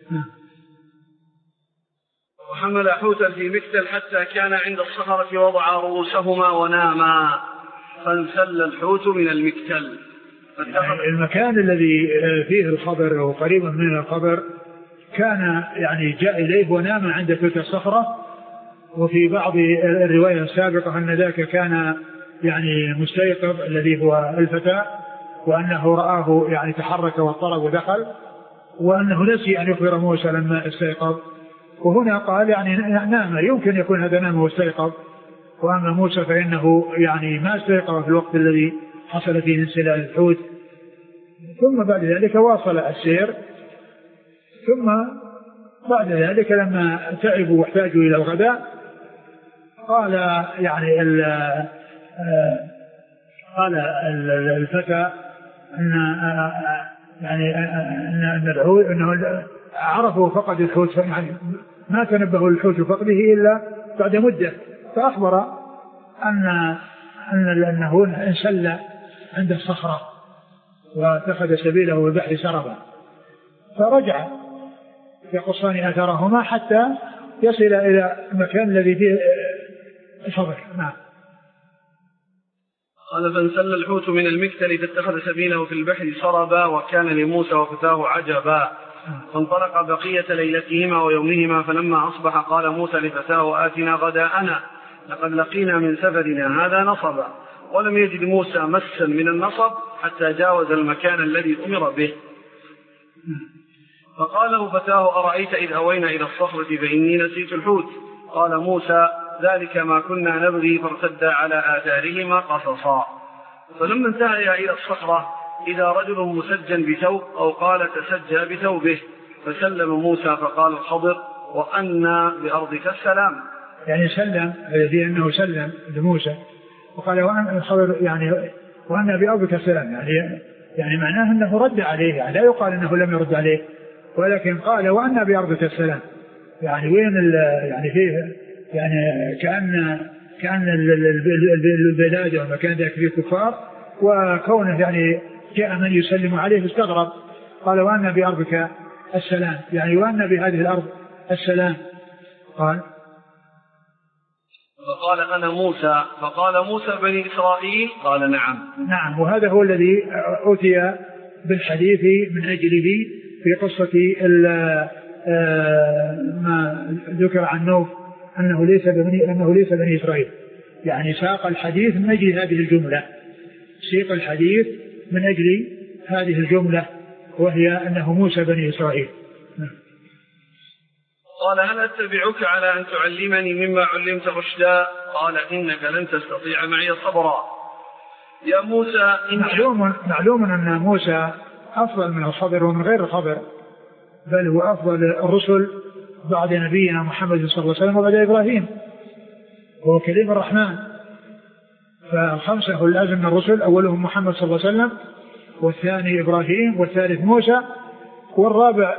وحمل حوتا في مكتل حتى كان عند الصخرة وضع رؤوسهما وناما فانسل الحوت من المكتل. يعني المكان الذي فيه الخبر أو قريبا من الخبر كان يعني جاء إليه ونام عند تلك الصخرة. وفي بعض الرواية السابقة أن ذاك كان يعني مستيقظ الذي هو الفتى، وأنه رآه يعني تحرك واضطرب ودخل، وأنه نسي أن يخبر موسى لما استيقظ. وهنا قال يعني نام، يمكن يكون هذا نام واستيقظ، وأما موسى فإنه يعني ما استيقظ في الوقت الذي حصل فيه انسلال الحوت. ثم بعد ذلك واصل السير، ثم بعد ذلك لما تعبوا واحتاجوا إلى الغداء قال يعني ال قال الفتى أن يعني أن الحوت أنه عرفوا فقد الحوت، يعني ما تنبهوا للحوت فقده إلا بعد مدة، فأخبر أن أن أنه انسل عند الصخرة واتخذ سبيله بالبحر سربا، فرجع يقصان أثرهما حتى يصل إلى المكان الذي فيه الفضل. نعم. قال فانسل الحوت من المكتل فاتخذ سبيله في البحر سربا وكان لموسى وفتاه عجبا. فانطلق بقية ليلتهما ويومهما فلما أصبح قال موسى لفتاه آتنا غداءنا لقد لقينا من سفرنا هذا نصبا. ولم يجد موسى مسا من النصب حتى جاوز المكان الذي أمر به. فقال له فتاه أرأيت إذ أوينا إلى الصخرة فإني نسيت الحوت. قال موسى ذلك ما كنا نبغي فارتدا على آثارهما قصصا. فلما انتهيا إلى الصخرة إذا رجل مسجى بثوب أو قال تسجى بثوبه فسلم موسى فقال الخضر وأنا بأرضك السلام، يعني سلم الذي أنه سلم لموسى وقال وأنا الخضر يعني وأنا بأرضك السلام، يعني يعني معناه أنه رد عليه، يعني لا يقال أنه لم يرد عليه ولكن قال وأنا بأرضك السلام، يعني وين يعني فيه يعني كأن كأن البلاد ومكان ذاك فيه كفار، وكونه يعني جاء من يسلم عليه استغرب. قال وأنا بأرضك السلام، يعني وأنا بهذه الأرض السلام. قال فقال أنا موسى. فقال موسى بني إسرائيل. قال نعم. نعم. وهذا هو الذي أتي بالحديث من أجله في قصة ما ذكر عن نوح أنه ليس بني أنه ليس بني إسرائيل، يعني ساق الحديث من أجل هذه الجملة، سيق الحديث من أجل هذه الجملة وهي أنه موسى بني إسرائيل. قال هل أتبعك على أن تعلمني مما علمت رشدا؟ قال إنك لن تستطيع معي صبرا. يا موسى معلوم, معلوم أن موسى أفضل من الخضر ومن غير الخضر، بل هو أفضل الرسل بعد نبينا محمد صلى الله عليه وسلم وبعد إبراهيم، هو كليم الرحمن. فالخمسة هو اللازم من الرسل، أولهم محمد صلى الله عليه وسلم، والثاني إبراهيم، والثالث موسى، والرابع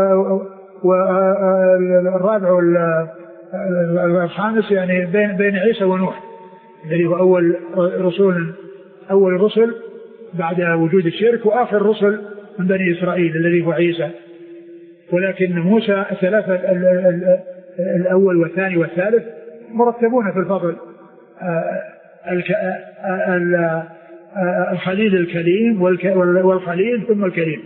والرابع والخامس يعني بين بين عيسى ونوح الذي هو أول رسول أول الرسل بعد وجود الشرك، وآخر الرسل من بني إسرائيل الذي هو عيسى. ولكن موسى الثلاثة الأول والثاني والثالث مرتبون في الفضل، الخليل الكليم والخليل ثم الكريم.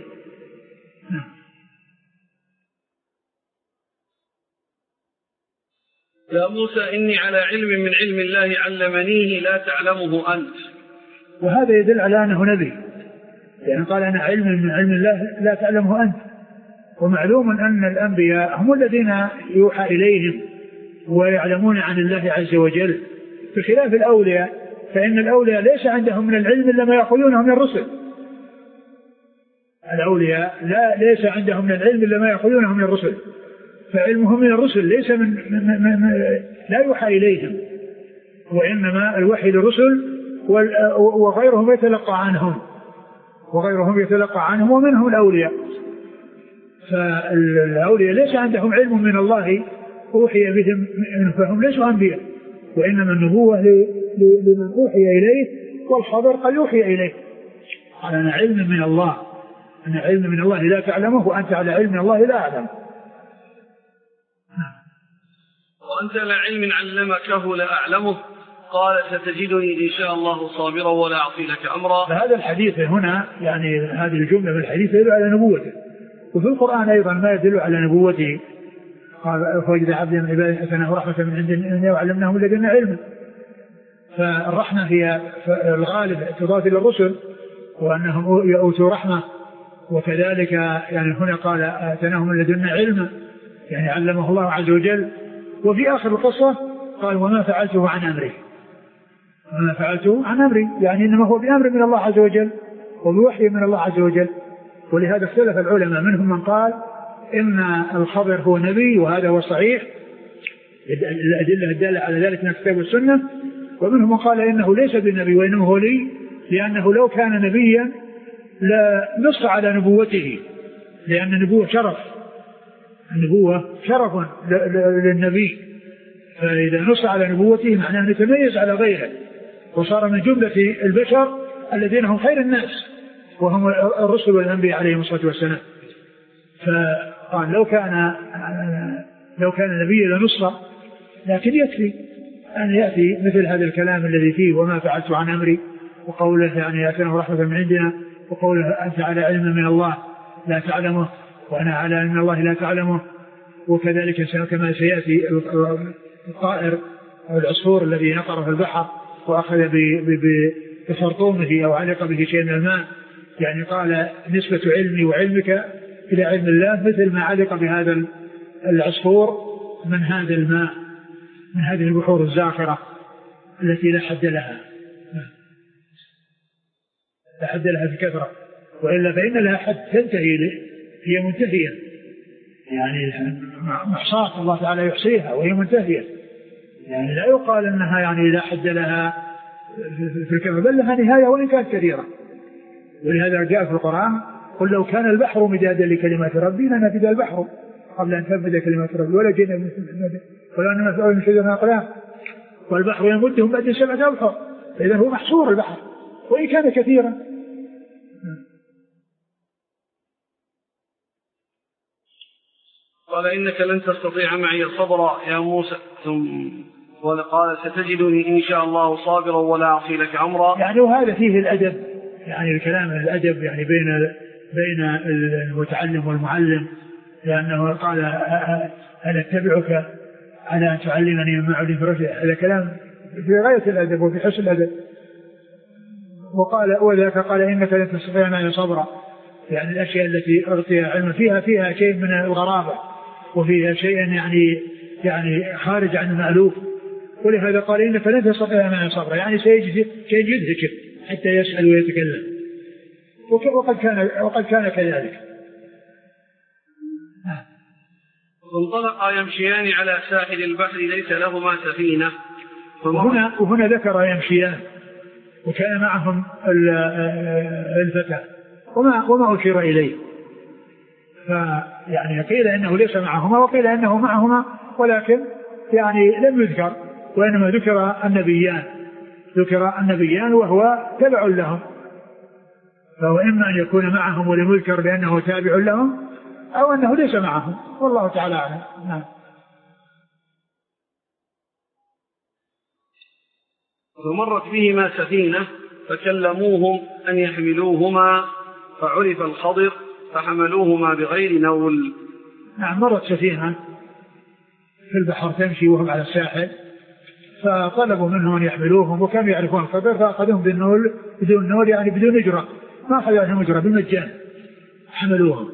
يا موسى إني على علم من علم الله علمنيه لا تعلمه أنت. وهذا يدل على أنه نبي، يعني قال أنا علم من علم الله لا تعلمه أنت. ومعلوم أن الأنبياء هم الذين يوحى إليهم ويعلمون عن الله عز وجل، بخلاف الأولياء فإن الأولياء ليس عندهم من العلم إلا ما يأخذونه من الرسل. الأولياء لا ليس عندهم من العلم إلا ما يأخذونه من الرسل، فعلمهم من الرسل ليس من, من, من, من لا يوحى إليهم، وإنما الوحي للرسل وغيرهم يتلقى عنهم وغيرهم يتلقى عنهم ومنهم الأولياء. فالأولياء ليس عندهم علم من الله أوحي بهم، فهم ليسوا أنبياء، وإنما النبوة لمن أوحي إليه، والخبر قد يوحي إليه. قال أنا علم من الله، أنا علم من الله لا تعلمه، وأنت على علم من الله لا أعلم. وأنت على علم علمكه لا أعلمه، قال ستجدني إن شاء الله صابرا ولا أعصي لك أمرا. فهذا الحديث هنا يعني هذه الجملة من الحديث يدل على نبوته، وفي القرآن أيضا ما يدل على نبوته. قال فوجد عبد من عباده أتناه رحمة من عندنا وعلمناه من لدنا علما. فالرحمة هي الغالب تضاف إلى الرسل وأنهم يؤتوا رحمة، وكذلك يعني هنا قال أتناه من لدنا علما، يعني علمه الله عز وجل. وفي آخر القصة قال وما فعلته عن أمري، وما فعلته عن أمري يعني إنما هو بأمر من الله عز وجل وبوحي من الله عز وجل. ولهذا اختلف العلماء، منهم من قال إن الخبر هو نبي وهذا هو صحيح، الأدلة الدالة على ذلك من الكتاب والسنة، ومنهم من قال إنه ليس بالنبي وإنه هو لي، لأنه لو كان نبيا لنص على نبوته، لأن النبوة شرف، النبوة شرف للنبي، فإذا نص على نبوته معناه أن يتميز على غيره، وصار من جملة البشر الذين هم خير الناس وهم الرسل والأنبياء عليهم الصلاة والسلام. فقال لو كان لو كان نبيا لنص، لكن يكفي أن يأتي مثل هذا الكلام الذي فيه وما فعلت عن أمري، وقوله يعني أتناه رحمة من عندنا، وقوله أنت على علم من الله لا تعلمه وأنا على علم من الله لا تعلمه. وكذلك كما سيأتي الطائر أو العصفور الذي نقر في البحر وأخذ بخرطومه أو علق به شيء من الماء، يعني قال نسبة علمي وعلمك إلى علم الله مثل ما علق بهذا العصفور من هذا الماء، من هذه البحور الزاخرة التي لا حد لها لا حد لها في كثرة، وإلا فإن لها حد تنتهي، هي منتهية، يعني محصاة الله تعالى يحصيها وهي منتهية، يعني لا يقال أنها يعني لا حد لها في الكثرة، بل لها نهاية وإن كانت كثيرة. ولهذا جاء في القرآن قل لو كان البحر مدادا لكلمات ربي لنفد البحر قبل أن تنفد كلمات ربي ولا جئنا بمثله ولو أن مسؤول من شجرنا أقلام والبحر يمدهم بعد سبعة أبحر، فإذا هو محصور البحر وإن كان كثيرا. قال إنك لن تستطيع معي صبرا يا موسى، ثم وقال ستجدني إن شاء الله صابرا ولا أعصي لك أمرا. يعني وهذا فيه الأدب، يعني الكلام الأدب يعني بين بين المتعلم والمعلم، لأنه قال أنا أتبعك على أن تعلمني مما علمت رشدا، هذا كلام في غاية الأدب وفي حسن الأدب. وقال وذاك قال إنك لن تستطيع معي صبرا، يعني الأشياء التي أغطي علم فيها فيها شيء من الغرابة وفيها شيء يعني يعني خارج عن المألوف، ولهذا قال إنك لن تستطيع معي صبرا، يعني سيجدك حتى يسأل ويتكلم، وقد كان وقد كان كذلك. وانطلقا يمشيان على ساحل البحر ليس لهما سفينة. وهنا, وهنا ذكر يمشيان وكان معهم الفتى وما, وما أشير إليه، فيعني قيل إنه ليس معهما وقيل إنه معهما، ولكن يعني لم يذكر، وإنما ذكر النبيان ذكر النبيان وهو تبع لهم، فهو إما أن يكون معهم ولم يذكر لأنه تابع لهم، أو أنه ليس معهم، والله تعالى أعلم. نعم. فمرت بهما سفينة فكلموهم أن يحملوهما فعرف الخضر فحملوهما بغير نول. نعم، مرت سفينة في البحر تمشي وهم على الساحل، فطلبوا منهم أن يحملوهم، وكانوا يعرفون الخضر فأخذوهم بالنول بدون نول، يعني بدون أجرة، ما أخذوهم أجرة، بالمجان حملوهم.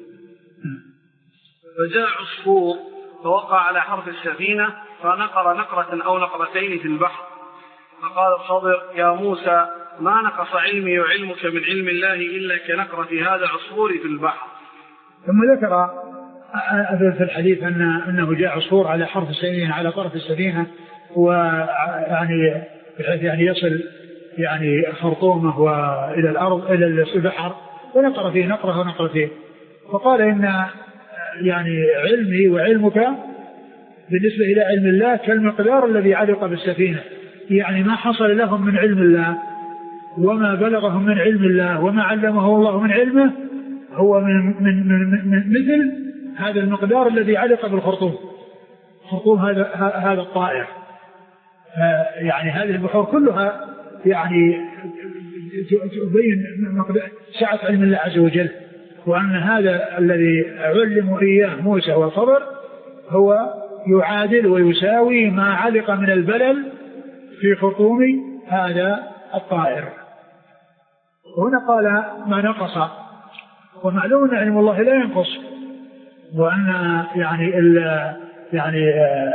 فجاء عصفور فوقع على حرف السفينة فنقر نقرة أو نقرتين في البحر، فقال الخضر: يا موسى ما نقص علمي وعلمك من علم الله إلا كنقرة هذا العصفور في البحر. ثم ذكر في الحديث أن أنه جاء عصفور على حرف السفينة على طرف السفينة، ويعني بحيث يعني يصل يعني خرطومه وإلى الأرض إلى البحر، ونقر فيه نقرة ونقر فيه، فقال إن يعني علمي وعلمك بالنسبة إلى علم الله كالمقدار الذي علق بالسفينة، يعني ما حصل لهم من علم الله وما بلغهم من علم الله وما علمه الله من علمه هو من, من, من, من مثل هذا المقدار الذي علق بالخرطوم، خرطوم هذا هذا الطائر. يعني هذه البحور كلها يعني تبين سعة علم الله عز وجل، وأن هذا الذي علموا إياه موسى والخضر هو يعادل ويساوي ما علق من البلل في خرطوم هذا الطائر. وهنا قال ما نقص، ومعلوم أن علم الله لا ينقص، وأن يعني ال يعني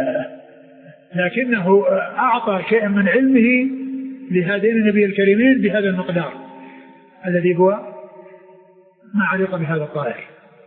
لكنه أعطى شيئا من علمه لهذين النبي الكريمين بهذا المقدار الذي هو ما علق بهذا الطائر.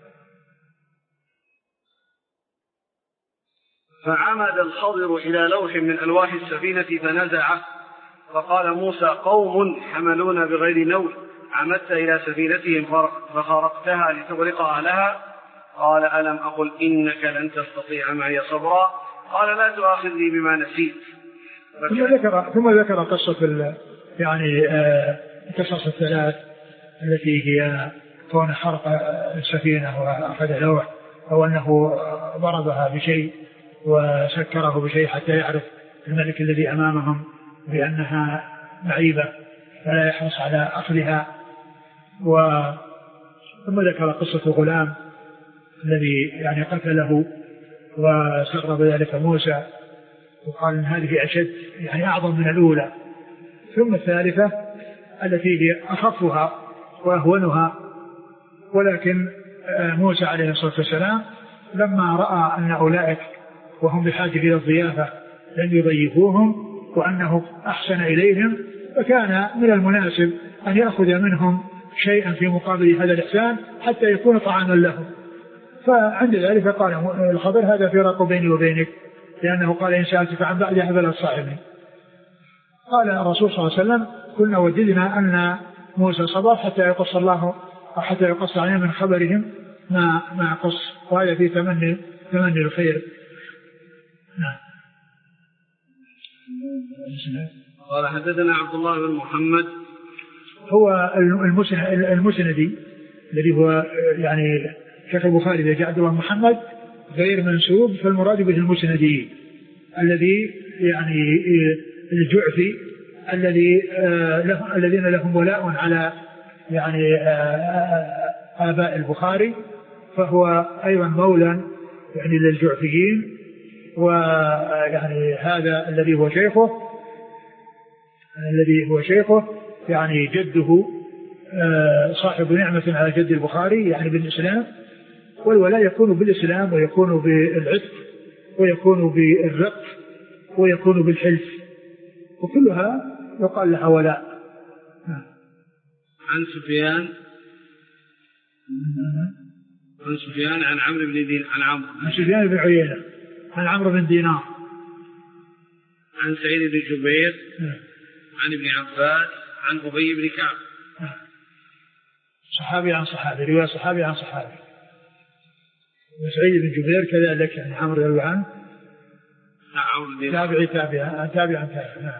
فعمد الخضر إلى لوح من ألواح السفينة فنزعه، فقال موسى: قوم حملون بغير نول، عمدت إلى سفينتهم فخرقتها لتغرق أهلها؟ قال: ألم أقل إنك لن تستطيع معي صبرا؟ قال: لا تؤاخذني بما نسيت. ثم ذكر ثم ذكر قصة يعني آه قصص الثلاث التي هي كون حرق السفينة وأخذ لوح، أو أنه ضربها بشيء وسكره بشيء حتى يعرف الملك الذي أمامهم بأنها معيبة فلا يحرص على أخذها. ثم ذكر قصة غلام الذي يعني قتله وسرب ذلك موسى، وقال إن هذه أشد يعني أعظم من الأولى. ثم الثالثة التي هي أخفها وأهونها، ولكن موسى عليه الصلاة والسلام لما رأى أن أولئك وهم بحاجة إلى الضيافة لن يضيفوهم وأنه أحسن إليهم، فكان من المناسب أن يأخذ منهم شيئا في مقابل هذا الإحسان حتى يكون طعاما لهم. فعند ذلك قال الخضر: هذا فراق بيني وبينك، لأنه قال: إن سألتك عن بعدها فلا تصاحبني. قال الرسول صلى الله عليه وسلم: كنا وجدنا أن موسى صبر حتى يقص الله أو حتى يقص علينا من خبرهم ما ما قص، وهذا في تمني تمني الخير. نعم. قال: حدثنا عبد الله بن محمد، هو المسندي الذي هو يعني شيخ البخاري إذا جاء عبد الله محمد غير منسوب فالمراد به المسندي الذي يعني الجعفي الذي له الذين لهم ولاء على يعني آباء البخاري، فهو أيضا مولى يعني للجعفيين، ويعني هذا الذي هو شيخه الذي هو شيخه يعني جده صاحب نعمة على جد البخاري يعني بالإسلام، والولاء يكون بالإسلام ويكون بالعتق ويكون بالرق ويكون بالحلف، وكلها يقال لها ولاء. عن سفيان عن سفيان عن عمرو بن دين عن عمرو عن سفيان بن عيينة عن عمرو بن دينار عن سعيد بن جبير عن ابن عباس عن أبي بن كعب. صحابي عن صحابي، رواية صحابي عن صحابي. سعيد بن جبير كذلك عن عمرو رضي الله عنه تابعي تابع تابع عن تابع.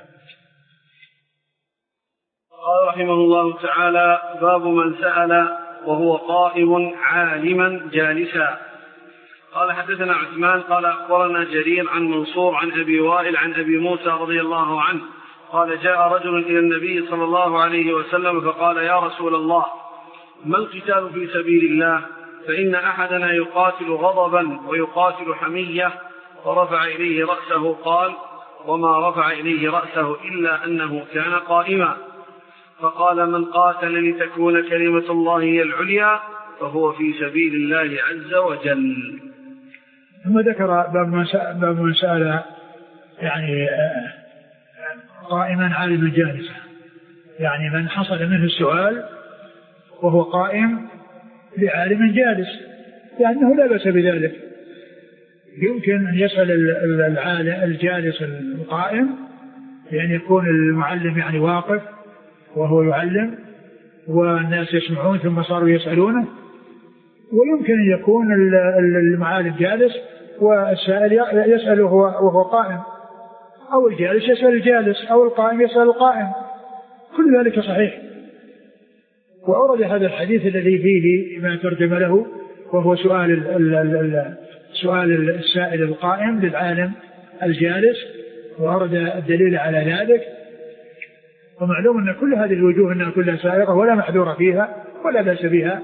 قال رحمه الله تعالى: باب من سأل وهو قائم عالما جالسا. قال حدثنا عثمان قال أخبرنا جرير عن منصور عن أبي وائل عن أبي موسى رضي الله عنه قال: جاء رجل إلى النبي صلى الله عليه وسلم فقال: يا رسول الله، ما القتال في سبيل الله؟ فإن أحدنا يقاتل غضبا ويقاتل حمية. ورفع إليه رأسه قال: وما رفع إليه رأسه إلا أنه كان قائما. فقال: من قاتل لتكون كلمة الله هي العليا فهو في سبيل الله عز وجل. ثم ذكر باب من سأل يعني قائما عالما جالسا، يعني من حصل منه السؤال وهو قائم لعالم جالس، لأنه لا بأس بذلك. يمكن أن يسأل العالم الجالس القائم بأن يكون المعلم يعني واقف وهو يعلم والناس يسمعون ثم صاروا يسألونه، ويمكن أن يكون المعالم جالس والسائل يسأل وهو قائم، أو الجالس يسأل الجالس أو القائم يسأل القائم، كل ذلك صحيح. وأورد هذا الحديث الذي فيه ما ترجم له، وهو سؤال ال ال ال سؤال السائل القائم للعالم الجالس، وأورد الدليل على ذلك. ومعلوم أن كل هذه الوجوه أنها كلها سائغة ولا محذور فيها ولا بأس بها.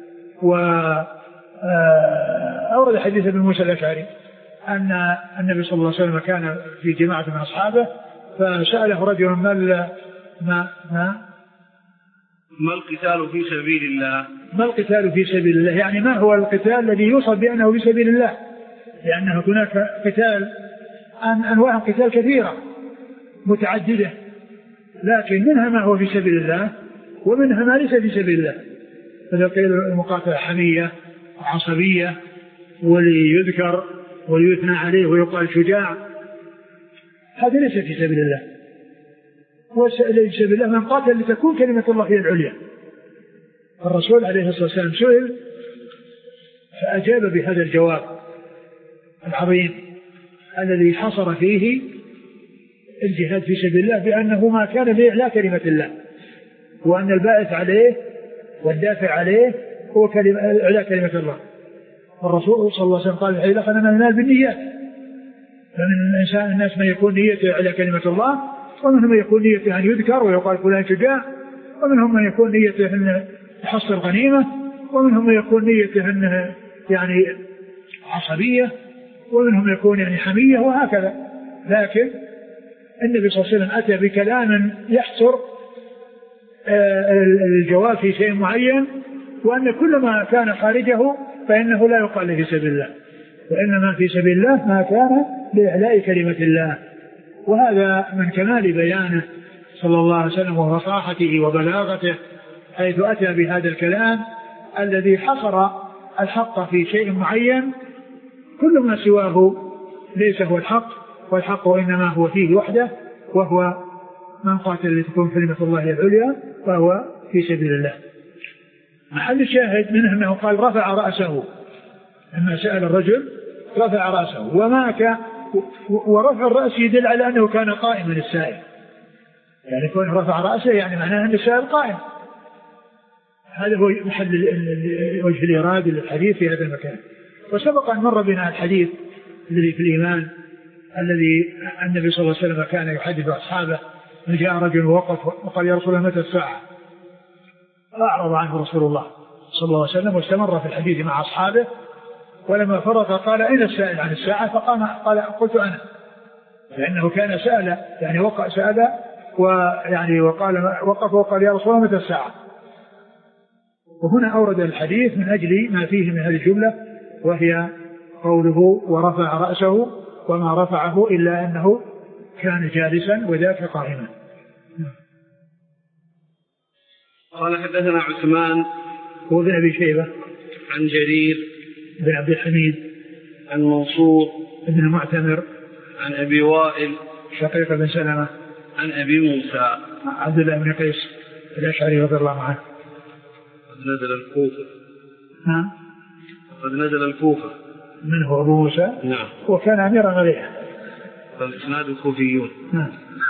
وأورد حديث ابن موسى الأشعري أن النبي صلى الله عليه وسلم كان في جماعة من أصحابه فسأله رجل ما ما ما ما القتال في سبيل الله؟ ما القتال في سبيل الله، يعني ما هو القتال الذي يوصف بأنه في سبيل الله؟ لأنه هناك قتال عن أنواع قتال كثيرة متعددة، لكن منها ما هو في سبيل الله ومنها ما ليس في سبيل الله. فإذا قيل المقاتلة حمية وعصبية وليذكر وليثنى عليه ويقال شجاع، هذا ليس في سبيل الله. وسأل في سبيل الله من قاتل لتكون كلمة الله هي العليا. الرسول عليه الصلاة والسلام سئل فأجاب بهذا الجواب العظيم الذي حصر فيه الجهاد في سبيل الله بأنه ما كان لإعلاء كلمة الله، وأن الباعث عليه والدافع عليه هو كلمة إعلاء كلمة الله. الرسول صلى الله عليه وسلم قال: الحيلة خلنا ننال بالنيات، فمن الإنسان الناس من يكون نيته إعلاء كلمة الله، ومنهم من يكون نيته أن يذكر ويقال فلان شجاع، ومنهم من يكون نيته أن يحصل غنيمة، ومنهم من يكون نيته أنه يعني عصبية، ومنهم يكون يعني حمية، وهكذا. لكن النبي صلى الله عليه وسلم أتى بكلام يحصر الجواب في شيء معين، وأن كل ما كان خارجه فإنه لا يقال في سبيل الله، وإنما في سبيل الله ما كان لإعلاء كلمة الله. وهذا من كمال بيانه صلى الله عليه وسلم وفصاحته وبلاغته، حيث أتى بهذا الكلام الذي حصر الحق في شيء معين، كل ما سواه ليس هو الحق، والحق إنما هو فيه وحده، وهو من قاتل لتكون كلمة الله العليا فهو في سبيل الله. محل الشاهد منه أنه قال رفع رأسه، لما سأل الرجل رفع رأسه، وما كان، ورفع الرأس يدل على أنه كان قائما السائل، يعني كون رفع رأسه يعني معناه أن السائل قائم. هذا هو محل وجه الإرادة للحديث في هذا المكان. وسبق أن مر بنا الحديث الذي في الإيمان الذي النبي صلى الله عليه وسلم كان يحدث أصحابه، من جاء رجل ووقف وقال: يا رسول الله متى الساعة؟ أعرض عنه رسول الله صلى الله عليه وسلم واستمر في الحديث مع أصحابه، ولما فرغ قال: أين السائل عن الساعة؟ فقام قال: قلت أنا، لأنه كان سأل يعني وقع سأل ويعني وقال وقف وقال: يا رسول الله متى الساعة؟ وهنا أورد الحديث من أجل ما فيه من هذه الجملة، وهي قوله ورفع رأسه، وما رفعه إلا أنه كان جالسا وذاك قائما. قال حدثنا عثمان وابن أبي شيبة عن جرير بن عبد الحميد عن منصور بن المعتمر عن أبي وائل شقيق بن سلمة عن أبي موسى عبد الله بن قيس الأشعري رضي الله عنه. قد نزل الكوفة. نعم قد نزل الكوفة منه أبو موسى. نعم. وكان أميرا عليها. فالإسناد الكوفيون. نعم.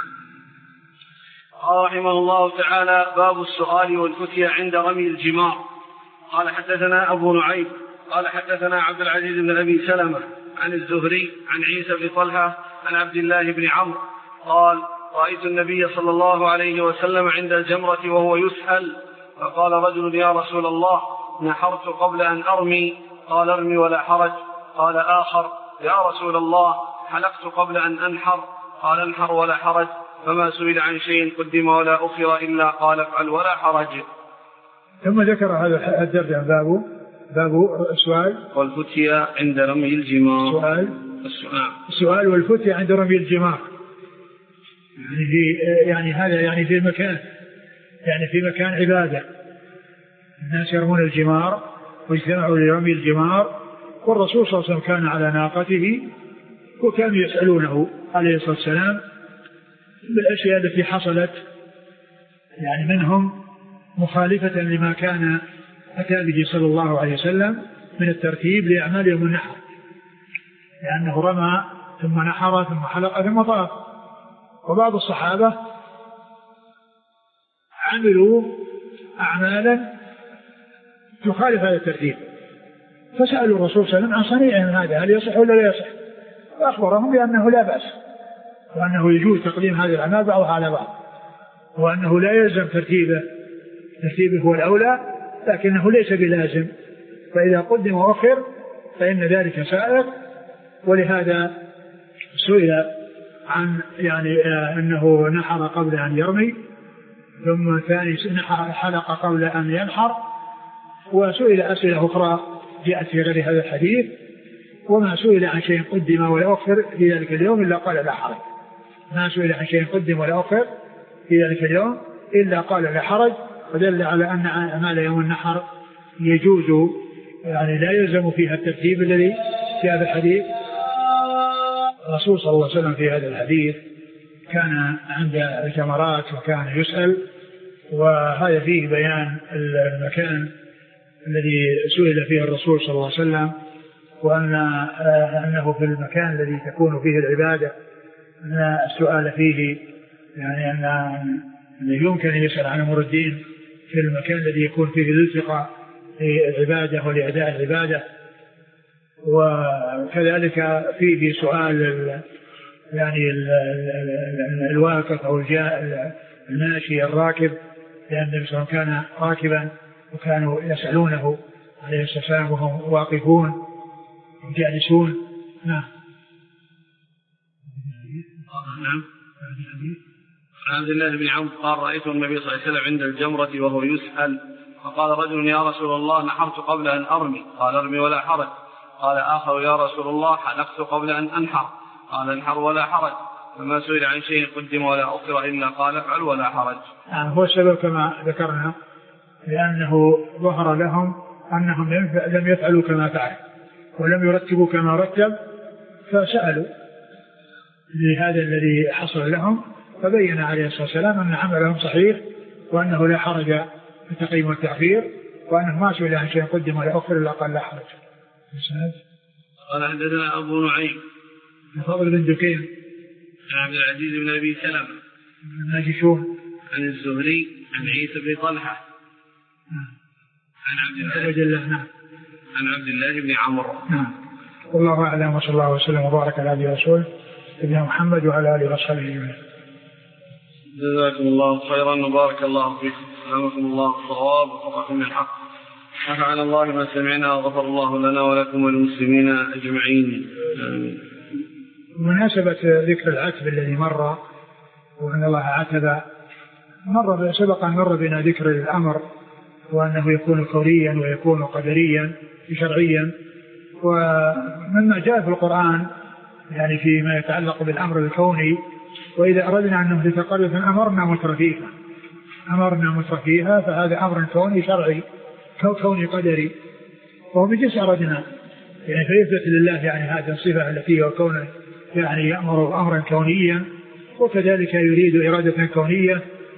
قال رحمه الله تعالى: باب السؤال والفتية عند رمي الجمار. قال حدثنا أبو نعيم قال حدثنا عبد العزيز بن أبي سلمة عن الزهري عن عيسى بن طلحة عن عبد الله بن عمرو قال: رأيت النبي صلى الله عليه وسلم عند الجمرة وهو يسأل، فقال رجل: يا رسول الله، نحرت قبل أن أرمي. قال: ارمي ولا حرج. قال آخر: يا رسول الله، حلقت قبل أن أنحر. قال: انحر ولا حرج. فما سئل عن شيء قدم ولا أخر إلا قال: افعل ولا حرج. ثم ذكر هذا الترجمة: باب باب السؤال والفتية عند رمي الجمار. سؤال السؤال السؤال والفتية عند رمي الجمار، يعني في يعني هذا يعني في مكان يعني في مكان عبادة، الناس يرمون الجمار واجتمعوا لرمي الجمار، والرسول صلى الله عليه وسلم كان على ناقته وكانوا يسألونه عليه الصلاة والسلام بالأشياء التي حصلت يعني منهم مخالفة لما كان أتى به صلى الله عليه وسلم من الترتيب لأعمال يوم النحر، لأنه رمى ثم نحر ثم حلق ثم طاف. وبعض الصحابة عملوا أعمالا تخالف هذا الترتيب، فسألوا الرسول صلى الله عليه وسلم عن صنيعهم هذا هل يصح ولا لا يصح، فأخبرهم بأنه لا بأس، وأنه يجوز تقديم هذه الأعمال بعضها على بعض، وأنه لا يلزم ترتيبه ترتيبه هو الأولى، لكنه ليس بلازم، فإذا قدم وأخر فإن ذلك سائق. ولهذا سئل عن يعني آه أنه نحر قبل أن يرمي، ثم ثاني نحر حلق قبل أن ينحر، وسئل أسئلة أخرى جاءت في غير هذا الحديث. وما سئل عن شيء قدم ولا أخر في ذلك اليوم إلا قال لا حرج. ما سئل عن شيء قدم ولا أخر في ذلك اليوم إلا قال لا حرج، ودل على أن أعمال يوم النحر يجوز يعني لا يلزم فيها الترتيب الذي في هذا الحديث. الرسول صلى الله عليه وسلم في هذا الحديث كان عند الجمرات وكان يسأل، وهذا فيه بيان المكان الذي سئل فيه الرسول صلى الله عليه وسلم، وأن أنه في المكان الذي تكون فيه العبادة أن السؤال فيه يعني أن يمكن أن يسأل عن أمور الدين في المكان الذي يكون فيه الالتقاء للعبادة ولأداء العبادة. وكذلك فيه سؤال يعني الواقف أو الجاء الماشي الراكب، لأن النبي صلى الله عليه وسلم كان راكبا وكانوا يسألونه عليه الصلاة والسلام وهم واقفون جالسون. نعم. نعم. عن عبد الله بن عمرو قال: رأيت النبي صلى الله عليه وسلم عند الجمرة وهو يسأل، فقال رجل: يا رسول الله، نحرت قبل أن أرمي. قال: ارمي ولا حرج. قال آخر: يا رسول الله، حلقت قبل أن أنحر. قال: انحر ولا حرج. فما سئل عن شيء قدم ولا أخر إلا قال: افعل ولا حرج. يعني هو السبب كما ذكرنا، لأنه ظهر لهم أنهم لم يفعلوا كما فعل ولم يرتبوا كما رتب، فسألوا لهذا الذي حصل لهم، فبين عليه الصلاة والسلام أن عملهم صحيح وأنه لا حرج في التقييم والتأخير، وأنه ما سئل عن شيء قدم ولا أخر إلا قال لا حرج. قال: حدثنا أبو نعيم فضل بن دكين عن عبد العزيز بن أبي سلمة الناجشون عن الزهري عن عيسى بن طلحة عن عبد الله نعم عن عبد الله بن عمرو. نعم. والله أعلم، وصلى الله وسلم وبارك على نبينا ورسوله سيدنا محمد وعلى آله وصحبه أجمعين. جزاكم الله خيرا وبارك الله فيكم، سلامكم الله الصواب وفقكم للحق، نفعنا الله ما سمعنا وغفر الله لنا ولكم وللمسلمين أجمعين. آمين. مناسبة ذكر العتب الذي مر وأن الله عتب، مر سبق أن مر بنا ذكر الأمر وأنه يكون كونيا ويكون قدريا شرعيا، ومما جاء في القرآن يعني فيما يتعلق بالأمر الكوني، وإذا أردنا أن نهلك قرية أمرنا مترفيها أمرنا مترفيها فهذا أمر كوني شرعي كوني قدري، وهو بجنس أردنا يعني فيثبت لله يعني هذه الصفة التي هو كونه يعني يأمر أمرا كونيا، وكذلك يريد إرادة كونية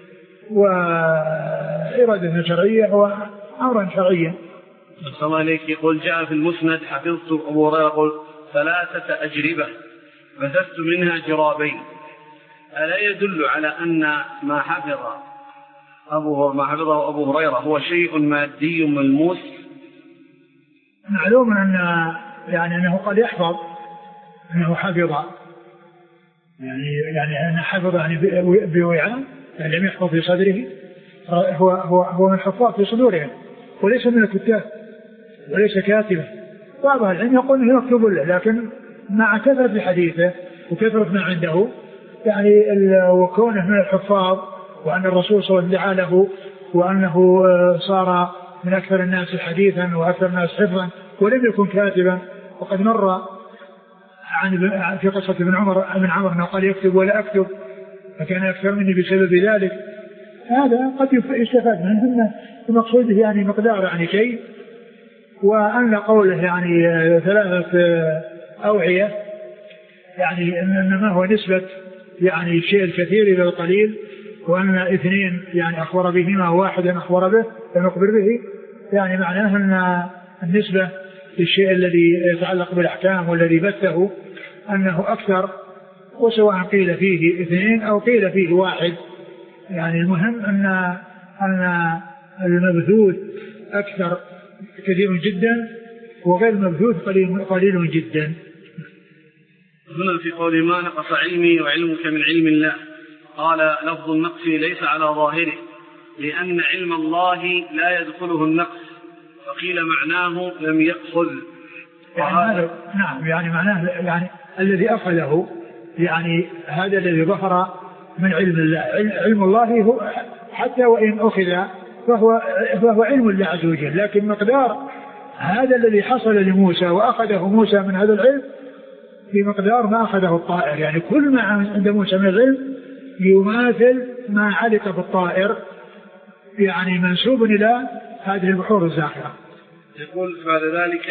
وإرادة شرعية وأمرا شرعيا. صلى الله عليك. يقول جاء في المسند حفظت أبو هريرة يقول ثلاثة أجربة بثثت منها جرابين، ألا يدل على أن ما حفظ أبو ما حفظه أبو هريرة هو شيء مادي ملموس؟ معلوم أن يعني أنه قد يحفظ أنه حفظ يعني يعني أنه حفظ يعني بوعاء يعني لم يحفظ في صدره، هو هو هو من الحفاظ في صدورهم وليس من الكتاب وليس كاتبا. بعض العلم يقول انه يكتب له، لكن مع كثرة حديثه وكثرة ما عنده يعني وكونه من الحفاظ، وأن الرسول صلى الله عليه وسلم وأنه صار من أكثر الناس حديثا وأكثر الناس حفظا ولم يكن كاتبا. وقد مر عن في قصة ابن عمر من عمر أنه قال يكتب ولا أكتب فكان أكثر مني بسبب ذلك. هذا قد يستفاد منه أن المقصود يعني مقدار يعني شيء، وأن قوله يعني ثلاثة أوعية يعني إنما هو نسبة يعني الشيء الكثير إلى القليل، وأن اثنين يعني أخبر بهما واحدا أخبر به لم يخبر به، يعني معناه أن النسبة للشيء الذي يتعلق بالأحكام والذي بثه أنه أكثر، وسواء قيل فيه اثنين أو قيل فيه واحد، يعني المهم أن أن المبثوث أكثر كثير جدا وغير المبثوث قليل, قليل جدا. هنا في قول ما نقص علمي وعلمك من علم الله، قال لفظ النقص ليس على ظاهره لأن علم الله لا يدخله النقص، وقيل معناه لم يأخذ. يعني نعم يعني معناه يعني الذي أخذه يعني هذا الذي ظهر من علم الله. علم الله هو حتى وإن أخذ فهو, فهو علم الله عز وجل، لكن مقدار هذا الذي حصل لموسى وأخذه موسى من هذا العلم بمقدار ما أخذه الطائر، يعني كل ما عند موسى من العلم يماثل ما علق في الطائر، يعني منسوب إلى هذه البحور الزاخرة. يقول بعد ذلك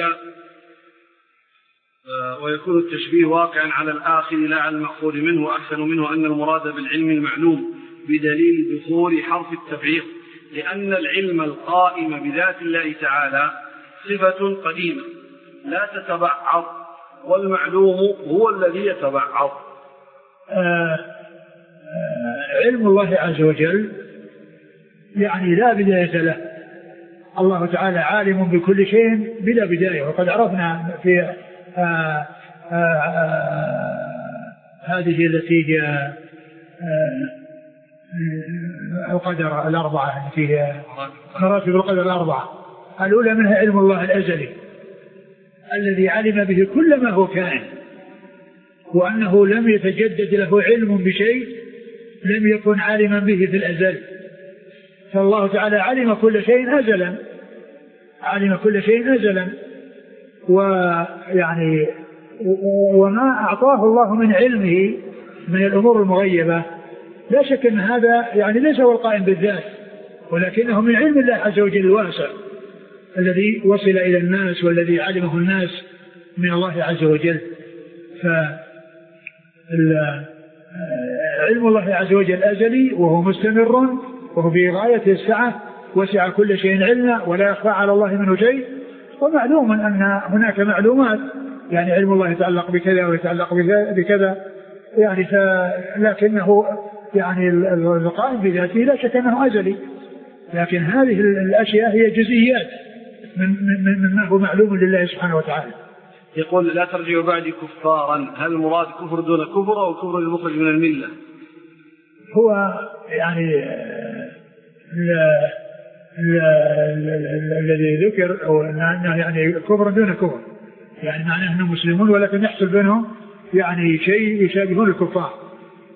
ويكون التشبيه واقعا على الآخر لا على المأخوذ منه، وأحسن منه أن المراد بالعلم المعلوم بدليل دخول حرف التبعيض، لأن العلم القائم بذات الله تعالى صفة قديمة لا تتبعض، والمعلوم هو الذي يتبعض. آه آه علم الله عز وجل يعني لا بداية له، الله تعالى عالم بكل شيء بلا بداية. وقد عرفنا في آه آه آه هذه التي هي آه القدر الأربعة التي هي مراتب القدر الأربعة. الأولى منها علم الله الأزلي الذي علم به كل ما هو كائن، وأنه لم يتجدد له علم بشيء لم يكن عالما به في الأزل، فالله تعالى علم كل شيء أزلا، علم كل شيء أزلا. ويعني وما أعطاه الله من علمه من الأمور المغيبة لا شك أن هذا يعني ليس هو القائم بالذات، ولكنه من علم الله عز وجل الواسع الذي وصل إلى الناس والذي علمه الناس من الله عز وجل. فعلم الله عز وجل أزلي وهو مستمر وهو في غاية السعة، وسع كل شيء علما ولا يخفى على الله منه شيء. ومعلوم أن هناك معلومات يعني علم الله يتعلق بكذا ويتعلق بكذا يعني، لكنه يعني القائم بذاته لا شك أنه أزلي، لكن هذه الأشياء هي جزئيات من مما هو معلوم لله سبحانه وتعالى. يقول لا ترجعوا بعدي كفارا، هل المراد كفر دون كفر أو كفر المخرج من الملة؟ هو يعني الذي ذكر أو أنه يعني كفر دون كفر، يعني معناه أنهم مسلمون ولكن يحصل بينهم يعني شيء يشابهون الكفار.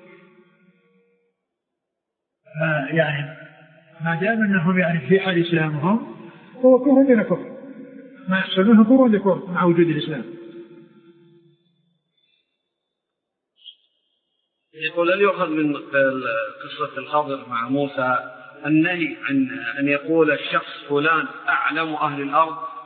يعني ما دام أنهم يعني في حال إسلامهم هو كفر دون كفر، ما يحصل منهم كفر دون كفر مع وجود الإسلام. يقول هل يؤخذ من قصة الخضر مع موسى النهي عن أن يقول الشخص فلان أعلم أهل الأرض